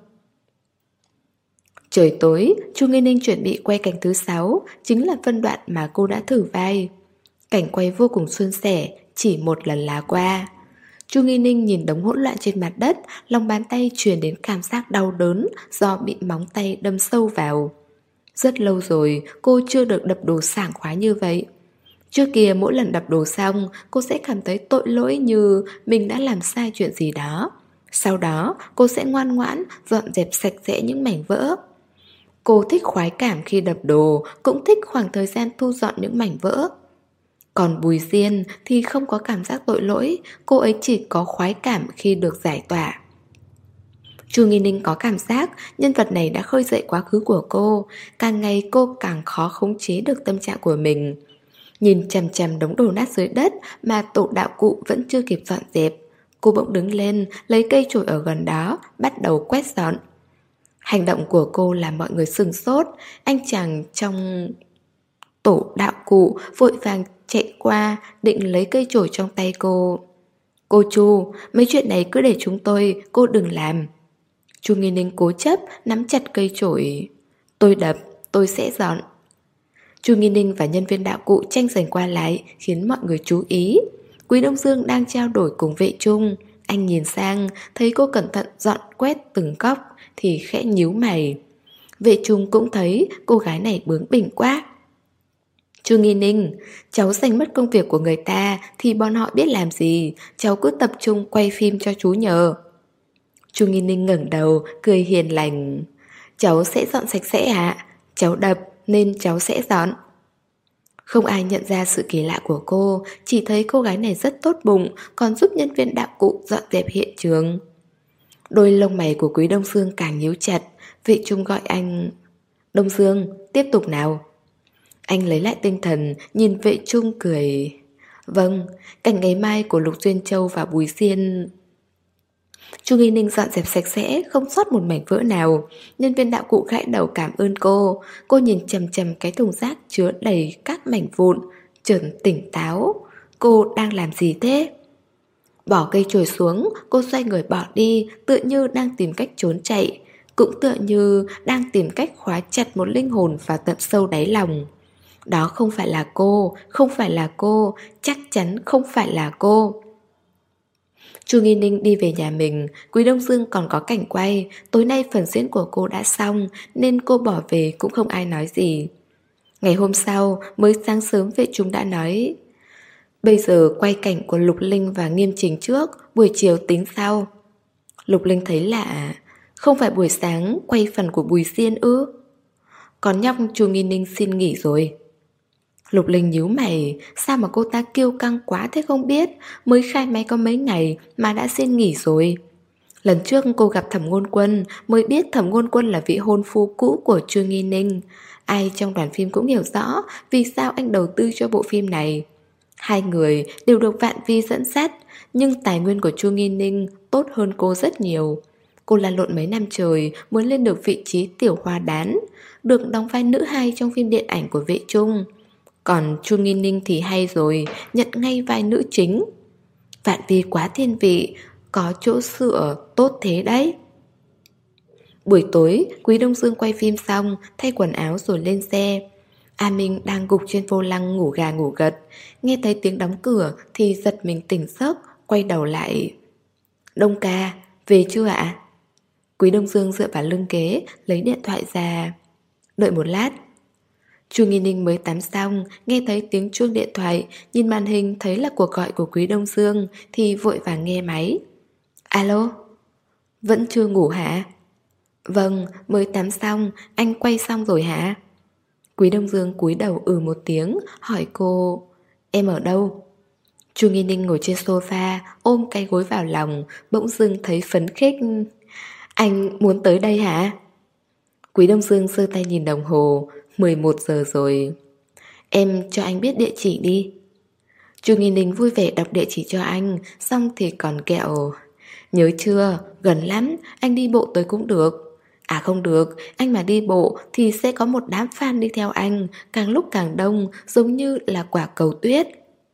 Trời tối, Chu Nghi Ninh chuẩn bị quay cảnh thứ sáu, chính là phân đoạn mà cô đã thử vai. Cảnh quay vô cùng suôn sẻ, chỉ một lần là qua. Chu Nghi Ninh nhìn đống hỗn loạn trên mặt đất, lòng bàn tay truyền đến cảm giác đau đớn do bị móng tay đâm sâu vào. Rất lâu rồi cô chưa được đập đồ sảng khoái như vậy. Trước kia mỗi lần đập đồ xong, cô sẽ cảm thấy tội lỗi như mình đã làm sai chuyện gì đó. Sau đó cô sẽ ngoan ngoãn dọn dẹp sạch sẽ những mảnh vỡ. Cô thích khoái cảm khi đập đồ, cũng thích khoảng thời gian thu dọn những mảnh vỡ. Còn Bùi Diên thì không có cảm giác tội lỗi, cô ấy chỉ có khoái cảm khi được giải tỏa. Chu Nghi Ninh có cảm giác nhân vật này đã khơi dậy quá khứ của cô, càng ngày cô càng khó khống chế được tâm trạng của mình. Nhìn chằm chằm đống đổ nát dưới đất mà tổ đạo cụ vẫn chưa kịp dọn dẹp, cô bỗng đứng lên, lấy cây chổi ở gần đó, bắt đầu quét dọn. Hành động của cô làm mọi người sửng sốt. Anh chàng trong tổ đạo cụ vội vàng chạy qua, định lấy cây chổi trong tay cô. Cô Chu, mấy chuyện này cứ để chúng tôi, cô đừng làm. Chu Nghi Ninh cố chấp nắm chặt cây chổi. Tôi đập, tôi sẽ dọn. Chu Nghi Ninh và nhân viên đạo cụ tranh giành qua lại, khiến mọi người chú ý. Quý Đông Dương đang trao đổi cùng Vệ Trung. Anh nhìn sang, thấy cô cẩn thận dọn quét từng góc thì khẽ nhíu mày. Vệ Trung cũng thấy cô gái này bướng bỉnh quá. Chu Nghi Ninh, cháu giành mất công việc của người ta thì bọn họ biết làm gì, cháu cứ tập trung quay phim cho chú nhờ. Chu Nghi Ninh ngẩng đầu, cười hiền lành. Cháu sẽ dọn sạch sẽ ạ, cháu đập nên cháu sẽ dọn. Không ai nhận ra sự kỳ lạ của cô, chỉ thấy cô gái này rất tốt bụng, còn giúp nhân viên đạo cụ dọn dẹp hiện trường. Đôi lông mày của Quý Đông Dương càng nhíu chặt. Vệ Trung gọi anh. Đông Dương, tiếp tục nào. Anh lấy lại tinh thần, nhìn Vệ Trung cười. Vâng, cảnh ngày mai của Lục Duyên Châu và Bùi Xiên. Chu Nghi Ninh dọn dẹp sạch sẽ, không sót một mảnh vỡ nào. Nhân viên đạo cụ gãi đầu cảm ơn cô. Cô nhìn chằm chằm cái thùng rác chứa đầy các mảnh vụn, chợt tỉnh táo. Cô đang làm gì thế? Bỏ cây chổi xuống, cô xoay người bỏ đi, tựa như đang tìm cách trốn chạy. Cũng tựa như đang tìm cách khóa chặt một linh hồn vào tận sâu đáy lòng. Đó không phải là cô, không phải là cô, chắc chắn không phải là cô. Chu Nghi Ninh đi về nhà mình, Quý Đông Dương còn có cảnh quay, tối nay phần diễn của cô đã xong nên cô bỏ về cũng không ai nói gì. Ngày hôm sau, mới sáng sớm Vệ Trung đã nói: bây giờ quay cảnh của Lục Linh và Nghiêm Trình trước, buổi chiều tính sau. Lục Linh thấy lạ, không phải buổi sáng quay phần của Bùi Xiên ư? Còn nhóc Chu Nghi Ninh xin nghỉ rồi. Lục Linh nhíu mày, sao mà cô ta kiêu căng quá thế không biết, mới khai máy có mấy ngày mà đã xin nghỉ rồi. Lần trước cô gặp Thẩm Ngôn Quân mới biết Thẩm Ngôn Quân là vị hôn phu cũ của Chu Nghi Ninh. Ai trong đoàn phim cũng hiểu rõ vì sao anh đầu tư cho bộ phim này. Hai người đều được Vạn Vi dẫn dắt, nhưng tài nguyên của Chu Nghi Ninh tốt hơn cô rất nhiều. Cô lăn lộn mấy năm trời muốn lên được vị trí tiểu hoa đán, được đóng vai nữ hai trong phim điện ảnh của Vệ Trung. Còn Chu Nghi Ninh thì hay rồi, nhận ngay vai nữ chính. Vạn Vi quá thiên vị, có chỗ sửa tốt thế đấy. Buổi tối, Quý Đông Dương quay phim xong, thay quần áo rồi lên xe. A Minh đang gục trên vô lăng ngủ gà ngủ gật, nghe thấy tiếng đóng cửa thì giật mình tỉnh giấc, quay đầu lại. Đông ca, về chưa ạ? Quý Đông Dương dựa vào lưng ghế, lấy điện thoại ra. Đợi một lát. Chu Nghi Ninh mới tắm xong, nghe thấy tiếng chuông điện thoại, nhìn màn hình thấy là cuộc gọi của Quý Đông Dương thì vội vàng nghe máy. Alo? Vẫn chưa ngủ hả? Vâng, mới tắm xong, anh quay xong rồi hả? Quý Đông Dương cúi đầu ừ một tiếng, hỏi cô: em ở đâu? Chu Nghi Ninh ngồi trên sofa, ôm cái gối vào lòng, bỗng dưng thấy phấn khích. Anh muốn tới đây hả? Quý Đông Dương giơ tay nhìn đồng hồ, mười một giờ rồi. Em cho anh biết địa chỉ đi. Chu Nghi Ninh vui vẻ đọc địa chỉ cho anh, xong thì còn kẹo. Nhớ chưa, gần lắm, anh đi bộ tới cũng được. À không được, anh mà đi bộ thì sẽ có một đám fan đi theo anh, càng lúc càng đông, giống như là quả cầu tuyết.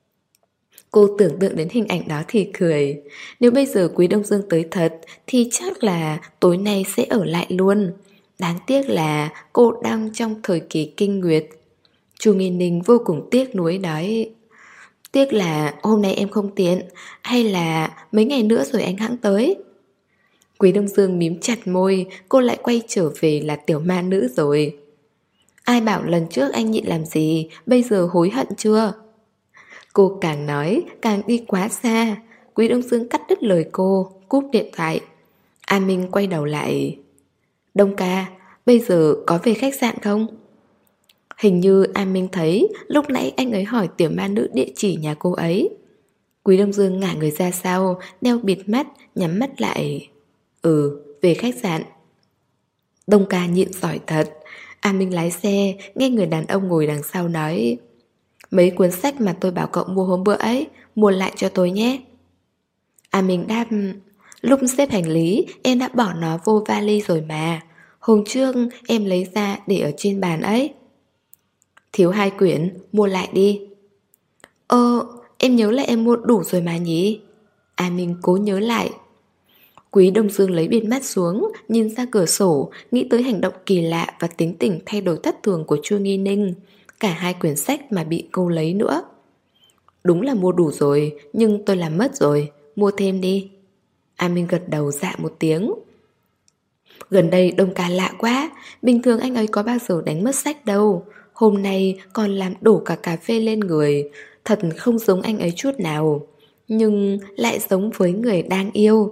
Cô tưởng tượng đến hình ảnh đó thì cười. Nếu bây giờ Quý Đông Dương tới thật thì chắc là tối nay sẽ ở lại luôn. Đáng tiếc là cô đang trong thời kỳ kinh nguyệt. Chu Nghi Ninh vô cùng tiếc nuối nói: tiếc là hôm nay em không tiện, hay là mấy ngày nữa rồi anh hẵng tới. Quý Đông Dương mím chặt môi, cô lại quay trở về là tiểu ma nữ rồi. Ai bảo lần trước anh nhịn làm gì, bây giờ hối hận chưa? Cô càng nói càng đi quá xa. Quý Đông Dương cắt đứt lời cô, cúp điện thoại. A Minh quay đầu lại. Đông ca, bây giờ có về khách sạn không? Hình như A Minh thấy lúc nãy anh ấy hỏi tiểu ma nữ địa chỉ nhà cô ấy. Quý Đông Dương ngả người ra sau, đeo bịt mắt, nhắm mắt lại. Ừ, về khách sạn. Đông ca nhịn giỏi thật. A Minh lái xe, nghe người đàn ông ngồi đằng sau nói: mấy cuốn sách mà tôi bảo cậu mua hôm bữa ấy, mua lại cho tôi nhé. A Minh đáp: lúc xếp hành lý, em đã bỏ nó vô vali rồi mà. Hôm trước em lấy ra để ở trên bàn ấy. Thiếu hai quyển, mua lại đi. Ơ, em nhớ là em mua đủ rồi mà nhỉ? A Minh cố nhớ lại. Quý Đông Dương lấy bịt mắt xuống, nhìn ra cửa sổ, nghĩ tới hành động kỳ lạ và tính tình thay đổi thất thường của Chu Nghi Ninh. Cả hai quyển sách mà bị cô lấy nữa. Đúng là mua đủ rồi, nhưng tôi làm mất rồi, mua thêm đi. A Minh gật đầu dạ một tiếng. Gần đây Đông ca lạ quá, bình thường anh ấy có bao giờ đánh mất sách đâu. Hôm nay còn làm đổ cả cà phê lên người. Thật không giống anh ấy chút nào, nhưng lại giống với người đang yêu.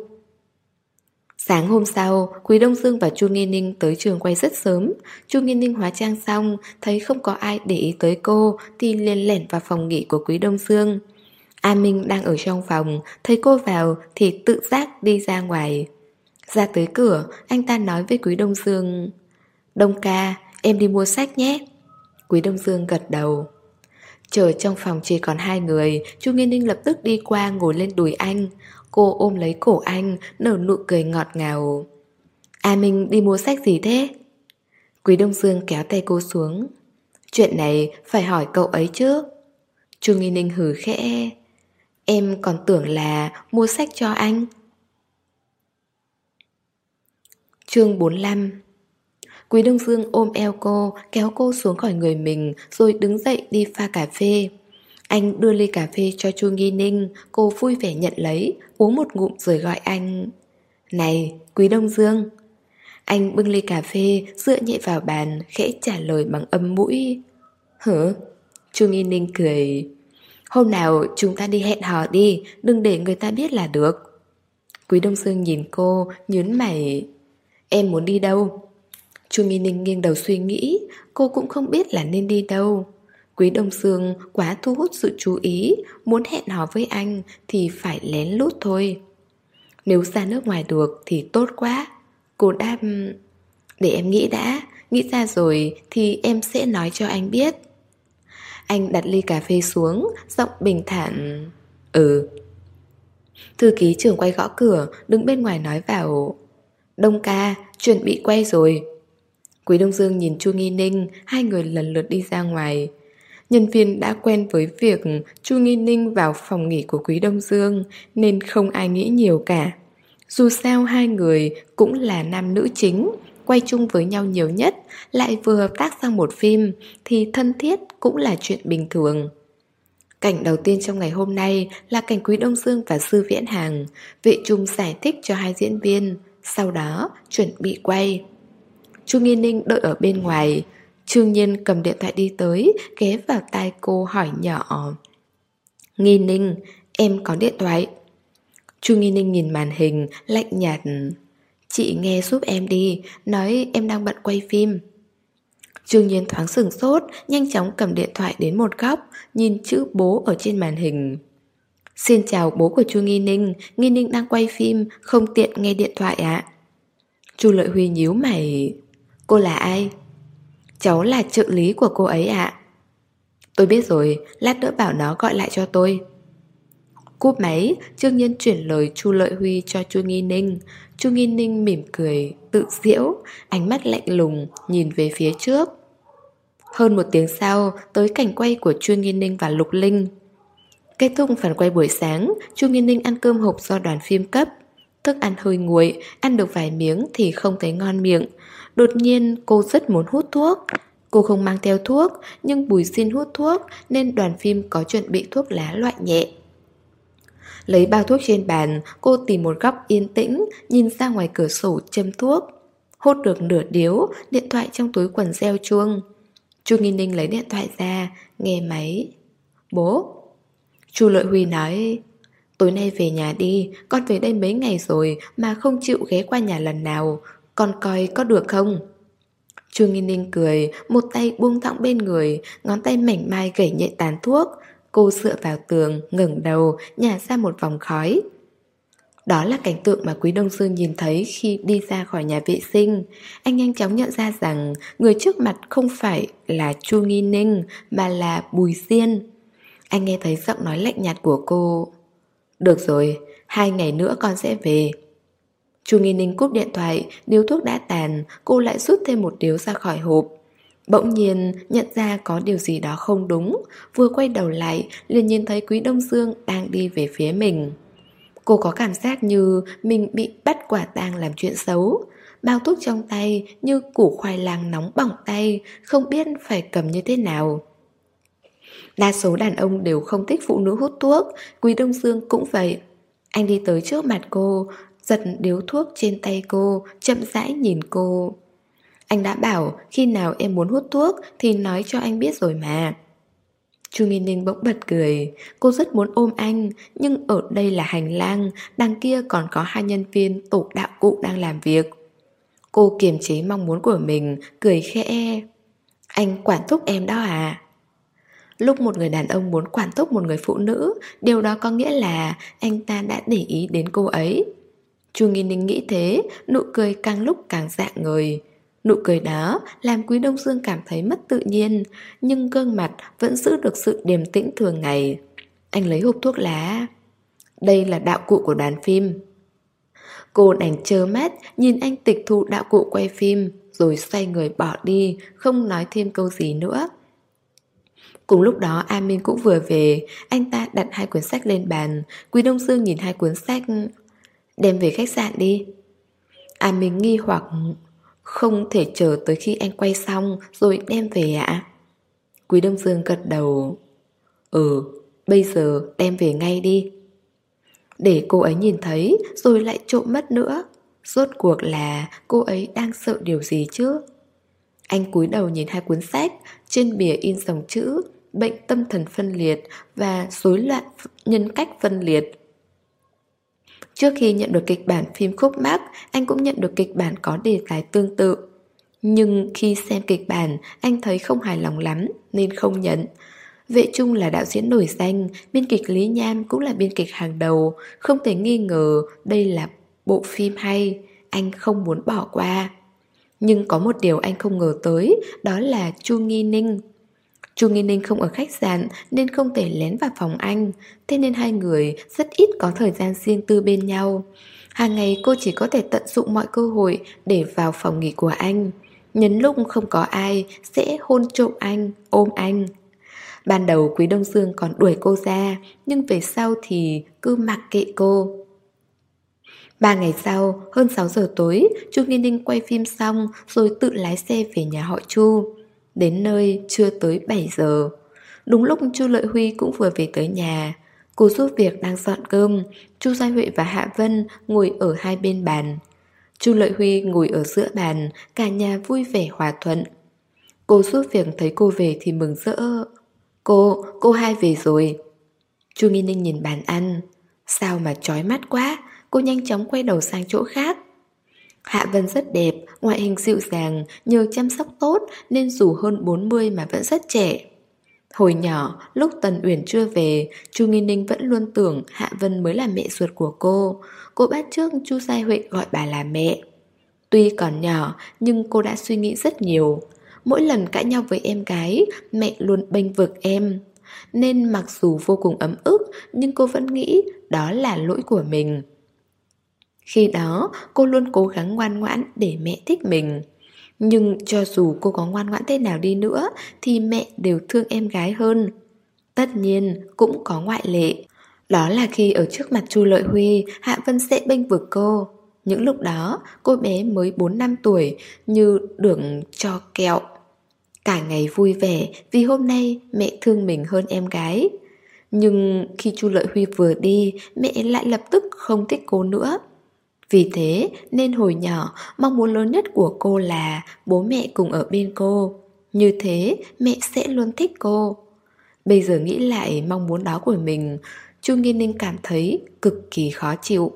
Sáng hôm sau, Quý Đông Dương và Chu Nghi Ninh tới trường quay rất sớm. Chu Nghi Ninh hóa trang xong, thấy không có ai để ý tới cô thì liền lẻn vào phòng nghỉ của Quý Đông Dương. A Minh đang ở trong phòng, thấy cô vào thì tự giác đi ra ngoài. Ra tới cửa, anh ta nói với Quý Đông Dương: Đông ca, em đi mua sách nhé. Quý Đông Dương gật đầu. Chờ trong phòng chỉ còn hai người, Chu Nghiên Ninh lập tức đi qua ngồi lên đùi anh. Cô ôm lấy cổ anh, nở nụ cười ngọt ngào. À mình đi mua sách gì thế? Quý Đông Dương kéo tay cô xuống. Chuyện này phải hỏi cậu ấy chứ. Chu Nghiên Ninh hừ khẽ. Em còn tưởng là mua sách cho anh. Chương bốn mươi lăm. Quý Đông Dương ôm eo cô, kéo cô xuống khỏi người mình, rồi đứng dậy đi pha cà phê. Anh đưa ly cà phê cho Chu Nghi Ninh, cô vui vẻ nhận lấy, uống một ngụm rồi gọi anh. Này, Quý Đông Dương. Anh bưng ly cà phê, dựa nhẹ vào bàn, khẽ trả lời bằng âm mũi. Hử? Chu Nghi Ninh cười. Hôm nào chúng ta đi hẹn hò đi, đừng để người ta biết là được. Quý Đông Dương nhìn cô, nhớn mày. Em muốn đi đâu? Chu Nghi Ninh nghiêng đầu suy nghĩ, cô cũng không biết là nên đi đâu. Quý Đông Dương quá thu hút sự chú ý, muốn hẹn hò với anh thì phải lén lút thôi. Nếu ra nước ngoài được thì tốt quá. Cô đáp. Để em nghĩ đã, nghĩ ra rồi thì em sẽ nói cho anh biết. Anh đặt ly cà phê xuống, giọng bình thản. Ừ. Thư ký trưởng quay gõ cửa, đứng bên ngoài nói vào. Đông ca, chuẩn bị quay rồi. Quý Đông Dương nhìn Chu Nghi Ninh, hai người lần lượt đi ra ngoài. Nhân viên đã quen với việc Chu Nghi Ninh vào phòng nghỉ của Quý Đông Dương, nên không ai nghĩ nhiều cả. Dù sao hai người cũng là nam nữ chính, quay chung với nhau nhiều nhất, lại vừa hợp tác sang một phim, thì thân thiết cũng là chuyện bình thường. Cảnh đầu tiên trong ngày hôm nay là cảnh Quý Đông Dương và Sư Viễn Hàng. Vệ Trung giải thích cho hai diễn viên, sau đó chuẩn bị quay. Chu Nghi Ninh đợi ở bên ngoài. Trương Nhiên cầm điện thoại đi tới, ghé vào tai cô hỏi nhỏ. Nghi Ninh, em có điện thoại. Chu Nghi Ninh nhìn màn hình, lạnh nhạt. Chị nghe giúp em đi, nói em đang bận quay phim. Trương Nhiên thoáng sửng sốt, nhanh chóng cầm điện thoại đến một góc, nhìn chữ bố ở trên màn hình. Xin chào bố của Chu Nghi Ninh, Nghi Ninh đang quay phim, không tiện nghe điện thoại ạ. Chu Lợi Huy nhíu mày. Cô là ai? Cháu là trợ lý của cô ấy ạ. Tôi biết rồi, lát nữa bảo nó gọi lại cho tôi. Cúp máy, Trương Nhiên chuyển lời Chu Lợi Huy cho Chu Nghi Ninh. Chu Nghi Ninh mỉm cười, tự giễu, ánh mắt lạnh lùng, nhìn về phía trước. Hơn một tiếng sau, tới cảnh quay của Chu Nghi Ninh và Lục Linh. Kết thúc phần quay buổi sáng, Chu Nghi Ninh ăn cơm hộp do đoàn phim cấp. Thức ăn hơi nguội, ăn được vài miếng thì không thấy ngon miệng. Đột nhiên cô rất muốn hút thuốc. Cô không mang theo thuốc, nhưng Bùi xin hút thuốc nên đoàn phim có chuẩn bị thuốc lá loại nhẹ. Lấy bao thuốc trên bàn, cô tìm một góc yên tĩnh, nhìn ra ngoài cửa sổ châm thuốc. Hút được nửa điếu, điện thoại trong túi quần reo chuông. Chu Nghi Ninh lấy điện thoại ra, nghe máy. Bố. Chu Lợi Huy nói. Tối nay về nhà đi, con về đây mấy ngày rồi mà không chịu ghé qua nhà lần nào. Con coi có được không? Chu Nghi Ninh cười, một tay buông thõng bên người, ngón tay mảnh mai gẩy nhẹ tàn thuốc. Cô dựa vào tường, ngẩng đầu, nhả ra một vòng khói. Đó là cảnh tượng mà Quý Đông Dương nhìn thấy khi đi ra khỏi nhà vệ sinh. Anh nhanh chóng nhận ra rằng người trước mặt không phải là Chu Nghi Ninh mà là Bùi Diên. Anh nghe thấy giọng nói lạnh nhạt của cô. Được rồi, hai ngày nữa con sẽ về. Chu Nghi Ninh cúp điện thoại, điếu thuốc đã tàn, cô lại rút thêm một điếu ra khỏi hộp. Bỗng nhiên nhận ra có điều gì đó không đúng, vừa quay đầu lại liền nhìn thấy Quý Đông Dương đang đi về phía mình. Cô có cảm giác như mình bị bắt quả tang làm chuyện xấu. Bao thuốc trong tay như củ khoai lang nóng bỏng tay, không biết phải cầm như thế nào. Đa số đàn ông đều không thích phụ nữ hút thuốc, Quý Đông Dương cũng vậy. Anh đi tới trước mặt cô, giật điếu thuốc trên tay cô, chậm rãi nhìn cô. Anh đã bảo khi nào em muốn hút thuốc thì nói cho anh biết rồi mà. Chu Nghi Ninh bỗng bật cười. Cô rất muốn ôm anh, nhưng ở đây là hành lang, đằng kia còn có hai nhân viên tổ đạo cụ đang làm việc. Cô kiềm chế mong muốn của mình, cười khẽ. Anh quản thúc em đó à? Lúc một người đàn ông muốn quản thúc một người phụ nữ, điều đó có nghĩa là anh ta đã để ý đến cô ấy. Chu Nghi Ninh nghĩ thế, nụ cười càng lúc càng rạng ngời. Nụ cười đó làm Quý Đông Dương cảm thấy mất tự nhiên, nhưng gương mặt vẫn giữ được sự điềm tĩnh thường ngày. Anh lấy hộp thuốc lá. Đây là đạo cụ của đoàn phim. Cô đành trơ mắt nhìn anh tịch thu đạo cụ quay phim, rồi xoay người bỏ đi, không nói thêm câu gì nữa. Cùng lúc đó A Minh cũng vừa về. Anh ta đặt hai cuốn sách lên bàn. Quý Đông Dương nhìn hai cuốn sách. Đem về khách sạn đi. A Minh nghi hoặc. Không thể chờ tới khi anh quay xong rồi đem về ạ? Quý Đông Dương gật đầu. Ừ, bây giờ đem về ngay đi. Để cô ấy nhìn thấy rồi lại trộm mất nữa. Rốt cuộc là cô ấy đang sợ điều gì chứ? Anh cúi đầu nhìn hai cuốn sách. Trên bìa in dòng chữ bệnh tâm thần phân liệt và rối loạn nhân cách phân liệt. Trước khi nhận được kịch bản phim Khúc Mắc, anh cũng nhận được kịch bản có đề tài tương tự. Nhưng khi xem kịch bản, anh thấy không hài lòng lắm nên không nhận. Vệ Trung là đạo diễn nổi danh, biên kịch Lý Nham cũng là biên kịch hàng đầu. Không thể nghi ngờ đây là bộ phim hay, anh không muốn bỏ qua. Nhưng có một điều anh không ngờ tới, đó là Chu Nghi Ninh. Chu Nghi Ninh không ở khách sạn nên không thể lén vào phòng anh. Thế nên hai người rất ít có thời gian riêng tư bên nhau. Hàng ngày cô chỉ có thể tận dụng mọi cơ hội để vào phòng nghỉ của anh. Nhấn lúc không có ai sẽ hôn trộm anh, ôm anh. Ban đầu Quý Đông Dương còn đuổi cô ra, nhưng về sau thì cứ mặc kệ cô. Ba ngày sau, hơn sáu giờ tối, Chu Nghi Ninh quay phim xong rồi tự lái xe về nhà họ Chu. Đến nơi chưa tới bảy giờ. Đúng lúc Chu Lợi Huy cũng vừa về tới nhà. Cô giúp việc đang dọn cơm. Chu Gia Huệ và Hạ Vân ngồi ở hai bên bàn. Chu Lợi Huy ngồi ở giữa bàn. Cả nhà vui vẻ hòa thuận. Cô giúp việc thấy cô về thì mừng rỡ. Cô, cô hai về rồi. Chu Nghi Ninh nhìn bàn ăn. Sao mà chói mắt quá. Cô nhanh chóng quay đầu sang chỗ khác. Hạ Vân rất đẹp, ngoại hình dịu dàng, nhờ chăm sóc tốt nên dù hơn bốn mươi mà vẫn rất trẻ. Hồi nhỏ, lúc Tần Uyển chưa về, Chu Nghi Ninh vẫn luôn tưởng Hạ Vân mới là mẹ ruột của cô. Cô bắt chước Chu Gia Huệ gọi bà là mẹ. Tuy còn nhỏ, nhưng cô đã suy nghĩ rất nhiều. Mỗi lần cãi nhau với em gái, mẹ luôn bênh vực em. Nên mặc dù vô cùng ấm ức, nhưng cô vẫn nghĩ đó là lỗi của mình. Khi đó, cô luôn cố gắng ngoan ngoãn để mẹ thích mình. Nhưng cho dù cô có ngoan ngoãn thế nào đi nữa thì mẹ đều thương em gái hơn. Tất nhiên, cũng có ngoại lệ. Đó là khi ở trước mặt Chu Lợi Huy, Hạ Vân sẽ bênh vực cô. Những lúc đó, cô bé mới bốn năm tuổi, như được cho kẹo. Cả ngày vui vẻ vì hôm nay mẹ thương mình hơn em gái. Nhưng khi Chu Lợi Huy vừa đi, mẹ lại lập tức không thích cô nữa. Vì thế nên hồi nhỏ mong muốn lớn nhất của cô là bố mẹ cùng ở bên cô. Như thế mẹ sẽ luôn thích cô. Bây giờ nghĩ lại mong muốn đó của mình, Chu Nghi Ninh cảm thấy cực kỳ khó chịu.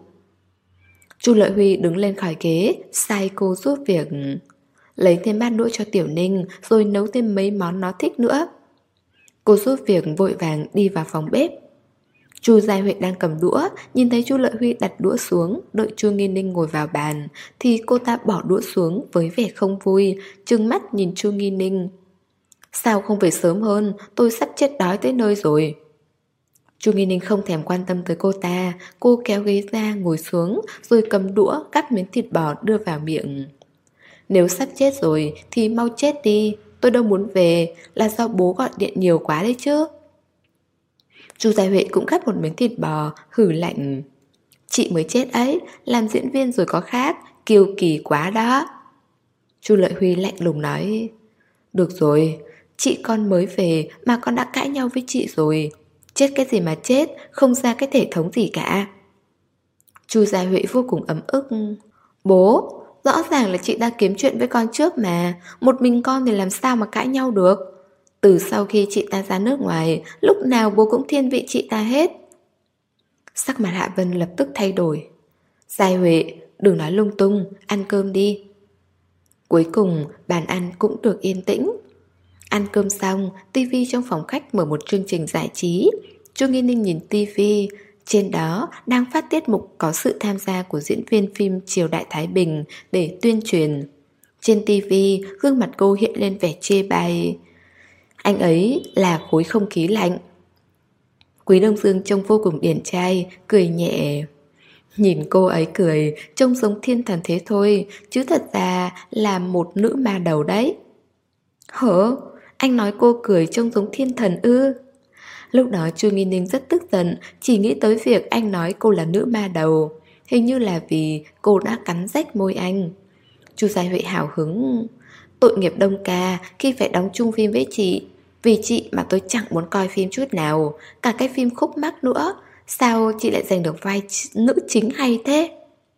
Chu Lợi Huy đứng lên khỏi ghế, sai cô giúp việc. Lấy thêm bát đũa cho Tiểu Ninh, rồi nấu thêm mấy món nó thích nữa. Cô giúp việc vội vàng đi vào phòng bếp. Chu Gia Huệ đang cầm đũa, nhìn thấy Chu Lợi Huy đặt đũa xuống, đợi Chu Nghi Ninh ngồi vào bàn, thì cô ta bỏ đũa xuống với vẻ không vui, trừng mắt nhìn Chu Nghi Ninh. Sao không về sớm hơn, tôi sắp chết đói tới nơi rồi. Chu Nghi Ninh không thèm quan tâm tới cô ta, cô kéo ghế ra ngồi xuống, rồi cầm đũa cắt miếng thịt bò đưa vào miệng. Nếu sắp chết rồi thì mau chết đi, tôi đâu muốn về, là do bố gọi điện nhiều quá đấy chứ. Chu Gia Huệ cũng cắt một miếng thịt bò, hử lạnh. Chị mới chết ấy, làm diễn viên rồi có khác, kiêu kỳ quá đó. Chu Lợi Huy lạnh lùng nói. Được rồi, chị con mới về mà con đã cãi nhau với chị rồi. Chết cái gì mà chết, không ra cái thể thống gì cả. Chu Gia Huệ vô cùng ấm ức. Bố, rõ ràng là chị đang kiếm chuyện với con trước mà, một mình con thì làm sao mà cãi nhau được. Từ sau khi chị ta ra nước ngoài, lúc nào bố cũng thiên vị chị ta hết. Sắc mặt Hạ Vân lập tức thay đổi. Gia Huệ, đừng nói lung tung, ăn cơm đi. Cuối cùng, bàn ăn cũng được yên tĩnh. Ăn cơm xong, tivi trong phòng khách mở một chương trình giải trí. Chu Nghi Ninh nhìn tivi, trên đó đang phát tiết mục có sự tham gia của diễn viên phim Triều Đại Thái Bình để tuyên truyền. Trên tivi, gương mặt cô hiện lên vẻ chê bai. Anh ấy là khối không khí lạnh. Quý Đông Dương trông vô cùng điển trai, cười nhẹ. Nhìn cô ấy cười, trông giống thiên thần thế thôi, chứ thật ra là một nữ ma đầu đấy. Hở? Anh nói cô cười trông giống thiên thần ư? Lúc đó Chu Nghi Ninh rất tức giận, chỉ nghĩ tới việc anh nói cô là nữ ma đầu. Hình như là vì cô đã cắn rách môi anh. Chu Gia Huệ hào hứng. Tội nghiệp Đông ca khi phải đóng chung phim với chị. Vì chị mà tôi chẳng muốn coi phim chút nào. Cả cái phim khúc mắc nữa. Sao chị lại giành được vai nữ chính hay thế?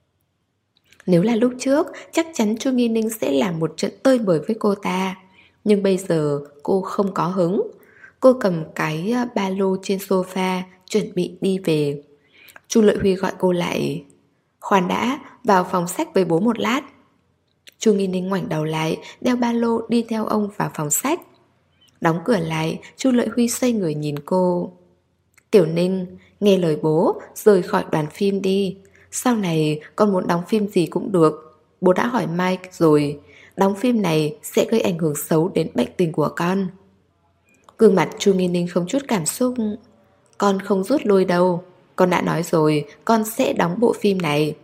Nếu là lúc trước, chắc chắn Chu Nghi Ninh sẽ làm một trận tơi bời với cô ta. Nhưng bây giờ cô không có hứng. Cô cầm cái ba lô trên sofa, chuẩn bị đi về. Chu Lợi Huy gọi cô lại. Khoan đã, vào phòng sách với bố một lát. Chu Nghi Ninh ngoảnh đầu lại, đeo ba lô đi theo ông vào phòng sách. Đóng cửa lại, Chu Lợi Huy xoay người nhìn cô. Tiểu Ninh, nghe lời bố, rời khỏi đoàn phim đi. Sau này con muốn đóng phim gì cũng được. Bố đã hỏi Mike rồi, đóng phim này sẽ gây ảnh hưởng xấu đến bệnh tình của con. Gương mặt Chu Nghi Ninh không chút cảm xúc. Con không rút lui đâu. Con đã nói rồi, con sẽ đóng bộ phim này.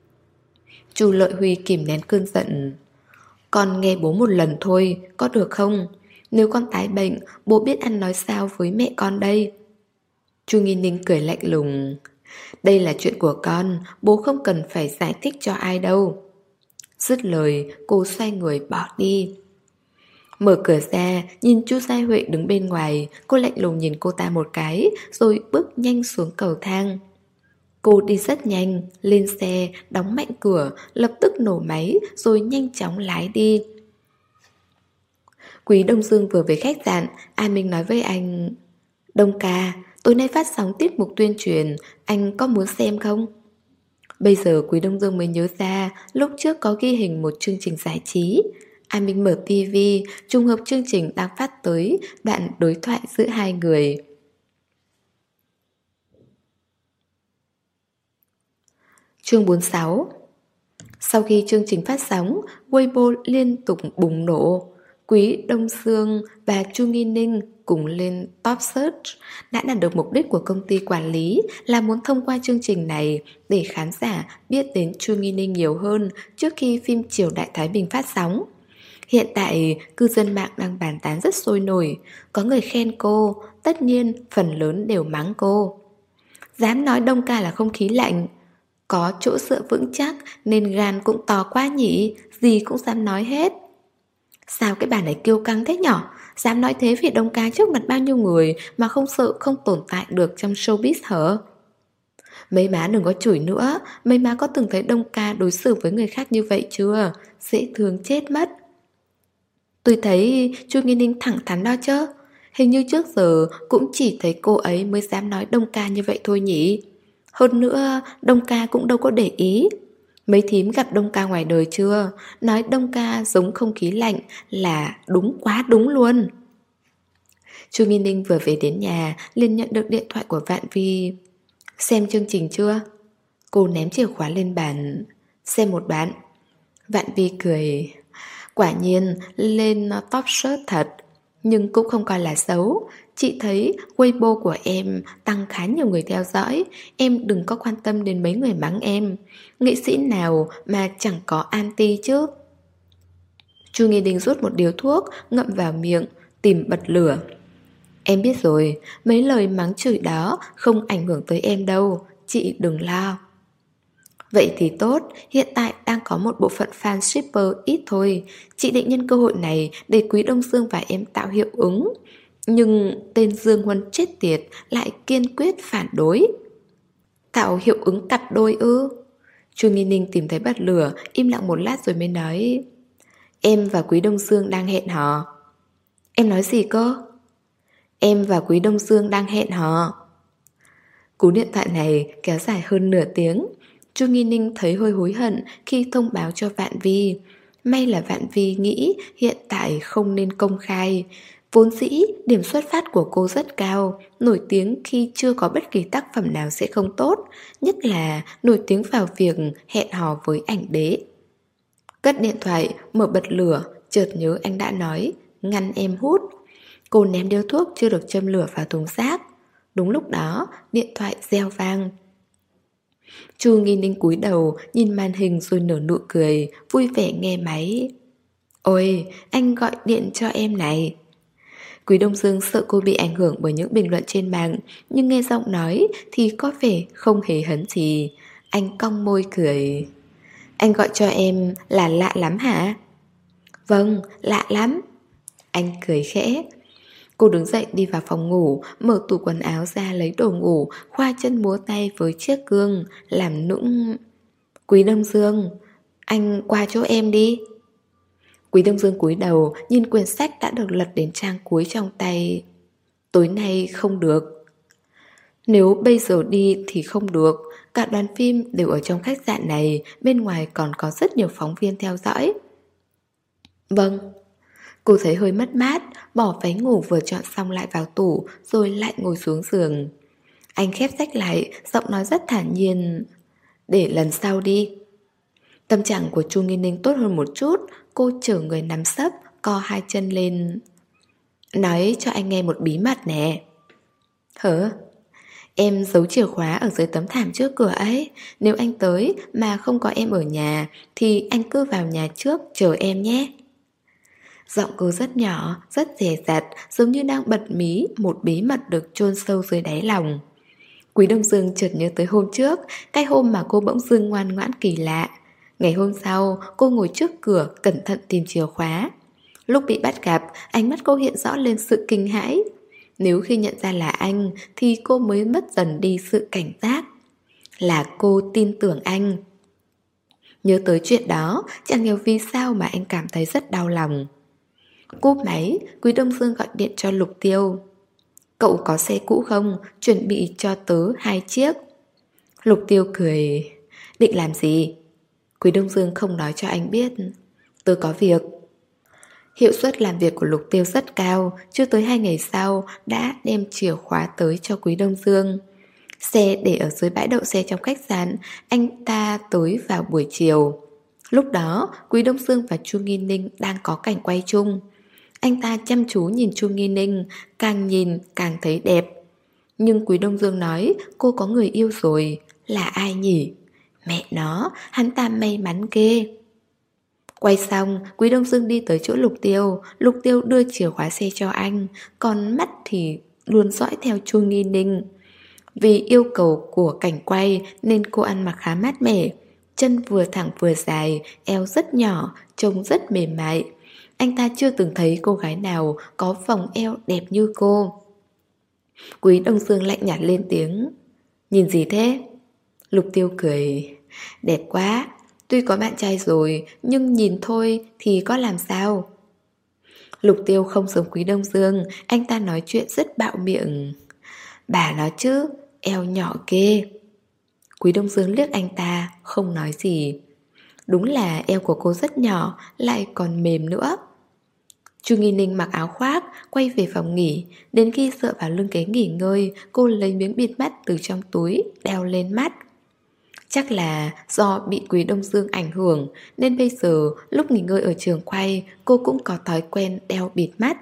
Chu Lợi Huy kìm nén cơn giận. Con nghe bố một lần thôi, có được không? Nếu con tái bệnh, bố biết ăn nói sao với mẹ con đây? Chu Nghi Ninh cười lạnh lùng. Đây là chuyện của con, bố không cần phải giải thích cho ai đâu. Dứt lời, cô xoay người bỏ đi. Mở cửa ra, nhìn Chu Gia Huệ đứng bên ngoài, cô lạnh lùng nhìn cô ta một cái, rồi bước nhanh xuống cầu thang. Cô đi rất nhanh, lên xe, đóng mạnh cửa, lập tức nổ máy, rồi nhanh chóng lái đi. Quý Đông Dương vừa về khách sạn, An Minh nói với anh. Đông ca, tối nay phát sóng tiết mục tuyên truyền, anh có muốn xem không? Bây giờ Quý Đông Dương mới nhớ ra, lúc trước có ghi hình một chương trình giải trí. An Minh mở tivi, trùng hợp chương trình đang phát tới đoạn đối thoại giữa hai người. Chương bốn mươi sáu. Sau khi chương trình phát sóng, Weibo liên tục bùng nổ. Quý Đông Dương và Chu Nghi Ninh cùng lên top search đã đạt được mục đích của công ty quản lý là muốn thông qua chương trình này để khán giả biết đến Chu Nghi Ninh nhiều hơn trước khi phim Triều Đại Thái Bình phát sóng. Hiện tại, cư dân mạng đang bàn tán rất sôi nổi, có người khen cô, tất nhiên phần lớn đều mắng cô. Dám nói Đông ca là không khí lạnh, có chỗ dựa vững chắc nên gan cũng to quá nhỉ, gì cũng dám nói hết. Sao cái bà này kiêu căng thế nhở? Dám nói thế về Đông ca trước mặt bao nhiêu người mà không sợ không tồn tại được trong showbiz hả? Mấy má đừng có chửi nữa, mấy má có từng thấy Đông ca đối xử với người khác như vậy chưa? Dễ thương chết mất. Tôi thấy Chu Nghi Ninh thẳng thắn đó chứ. Hình như trước giờ cũng chỉ thấy cô ấy mới dám nói Đông ca như vậy thôi nhỉ. Hơn nữa, Đông ca cũng đâu có để ý. Mấy thím gặp Đông ca ngoài đời chưa? Nói Đông ca giống không khí lạnh là đúng quá đúng luôn. Chu Nghi Ninh vừa về đến nhà liền nhận được điện thoại của Vạn Vi. Xem chương trình chưa? Cô ném chìa khóa lên bàn. Xem một đoạn. Vạn Vi cười. Quả nhiên lên top search thật, nhưng cũng không coi là xấu. Chị thấy Weibo của em tăng khá nhiều người theo dõi. Em đừng có quan tâm đến mấy người mắng em. Nghệ sĩ nào mà chẳng có anti chứ. Chu Nghi Đình rút một điếu thuốc, ngậm vào miệng, tìm bật lửa. Em biết rồi, mấy lời mắng chửi đó không ảnh hưởng tới em đâu, chị đừng lo. Vậy thì tốt, hiện tại đang có một bộ phận fan shipper ít thôi. Chị định nhân cơ hội này để Quý Đông Dương và em tạo hiệu ứng. Nhưng tên Dương Huân chết tiệt lại kiên quyết phản đối. Tạo hiệu ứng cặp đôi ư? Chu Nghi Ninh tìm thấy bật lửa, im lặng một lát rồi mới nói. Em và Quý Đông Dương đang hẹn hò. Em nói gì cơ? Em và Quý Đông Dương đang hẹn hò. Cú điện thoại này kéo dài hơn nửa tiếng. Chu Nghi Ninh thấy hơi hối hận khi thông báo cho Vạn Vi. May là Vạn Vi nghĩ hiện tại không nên công khai. Vốn dĩ điểm xuất phát của cô rất cao, nổi tiếng khi chưa có bất kỳ tác phẩm nào sẽ không tốt, nhất là nổi tiếng vào việc hẹn hò với ảnh đế. Cất điện thoại, mở bật lửa, chợt nhớ anh đã nói ngăn em hút. Cô ném điếu thuốc chưa được châm lửa vào thùng rác. Đúng lúc đó, điện thoại reo vang. Chu Nghi Ninh cúi đầu, nhìn màn hình rồi nở nụ cười, vui vẻ nghe máy. Ôi, anh gọi điện cho em này. Quý Đông Dương sợ cô bị ảnh hưởng bởi những bình luận trên mạng, nhưng nghe giọng nói thì có vẻ không hề hấn gì. Anh cong môi cười. Anh gọi cho em là lạ lắm hả? Vâng, lạ lắm. Anh cười khẽ. Cô đứng dậy đi vào phòng ngủ, mở tủ quần áo ra lấy đồ ngủ, khoa chân múa tay với chiếc gương, làm nũng. Quý Đông Dương, anh qua chỗ em đi. Quý Đông Dương cúi đầu, nhìn quyển sách đã được lật đến trang cuối trong tay. Tối nay không được. Nếu bây giờ đi thì không được. Cả đoàn phim đều ở trong khách sạn này, bên ngoài còn có rất nhiều phóng viên theo dõi. Vâng. Cô thấy hơi mất mát, bỏ váy ngủ vừa chọn xong lại vào tủ, rồi lại ngồi xuống giường. Anh khép sách lại, giọng nói rất thản nhiên. Để lần sau đi. Tâm trạng của Chu Nghi Ninh tốt hơn một chút. Cô chở người nằm sấp, co hai chân lên. Nói cho anh nghe một bí mật nè. Hả? Em giấu chìa khóa ở dưới tấm thảm trước cửa ấy. Nếu anh tới mà không có em ở nhà thì anh cứ vào nhà trước chờ em nhé. Giọng cô rất nhỏ, rất dè dặt, giống như đang bật mí một bí mật được chôn sâu dưới đáy lòng. Quý Đông Dương chợt nhớ tới hôm trước, cái hôm mà cô bỗng dưng ngoan ngoãn kỳ lạ. Ngày hôm sau, cô ngồi trước cửa cẩn thận tìm chìa khóa. Lúc bị bắt gặp, ánh mắt cô hiện rõ lên sự kinh hãi. Nếu khi nhận ra là anh thì cô mới mất dần đi sự cảnh giác. Là cô tin tưởng anh. Nhớ tới chuyện đó, chẳng hiểu vì sao mà anh cảm thấy rất đau lòng. Cúp máy, Quý Đông Dương gọi điện cho Lục Tiêu. Cậu có xe cũ không? Chuẩn bị cho tớ hai chiếc. Lục Tiêu cười. Định làm gì? Quý Đông Dương không nói cho anh biết. Tớ có việc. Hiệu suất làm việc của Lục Tiêu rất cao. Chưa tới hai ngày sau đã đem chìa khóa tới cho Quý Đông Dương. Xe để ở dưới bãi đậu xe trong khách sạn. Anh ta tới vào buổi chiều. Lúc đó Quý Đông Dương và Chu Nghi Ninh đang có cảnh quay chung. Anh ta chăm chú nhìn Chu Nghi Ninh, càng nhìn càng thấy đẹp. Nhưng Quý Đông Dương nói cô có người yêu rồi. Là ai nhỉ? Mẹ nó, hắn ta may mắn ghê. Quay xong, Quý Đông Dương đi tới chỗ Lục Tiêu. Lục Tiêu đưa chìa khóa xe cho anh, còn mắt thì luôn dõi theo Chu Nghi Ninh. Vì yêu cầu của cảnh quay nên cô ăn mặc khá mát mẻ. Chân vừa thẳng vừa dài, eo rất nhỏ, trông rất mềm mại. Anh ta chưa từng thấy cô gái nào có vòng eo đẹp như cô. Quý Đông Dương lạnh nhạt lên tiếng. Nhìn gì thế? Lục Tiêu cười. Đẹp quá. Tuy có bạn trai rồi, nhưng nhìn thôi thì có làm sao? Lục Tiêu không giống Quý Đông Dương. Anh ta nói chuyện rất bạo miệng. Bà nói chứ, eo nhỏ ghê. Quý Đông Dương liếc anh ta, không nói gì. Đúng là eo của cô rất nhỏ, lại còn mềm nữa. Chu Nghi Ninh mặc áo khoác, quay về phòng nghỉ. Đến khi dựa vào lưng ghế nghỉ ngơi, cô lấy miếng bịt mắt từ trong túi, đeo lên mắt. Chắc là do bị Quý Đông Dương ảnh hưởng, nên bây giờ lúc nghỉ ngơi ở trường quay, cô cũng có thói quen đeo bịt mắt.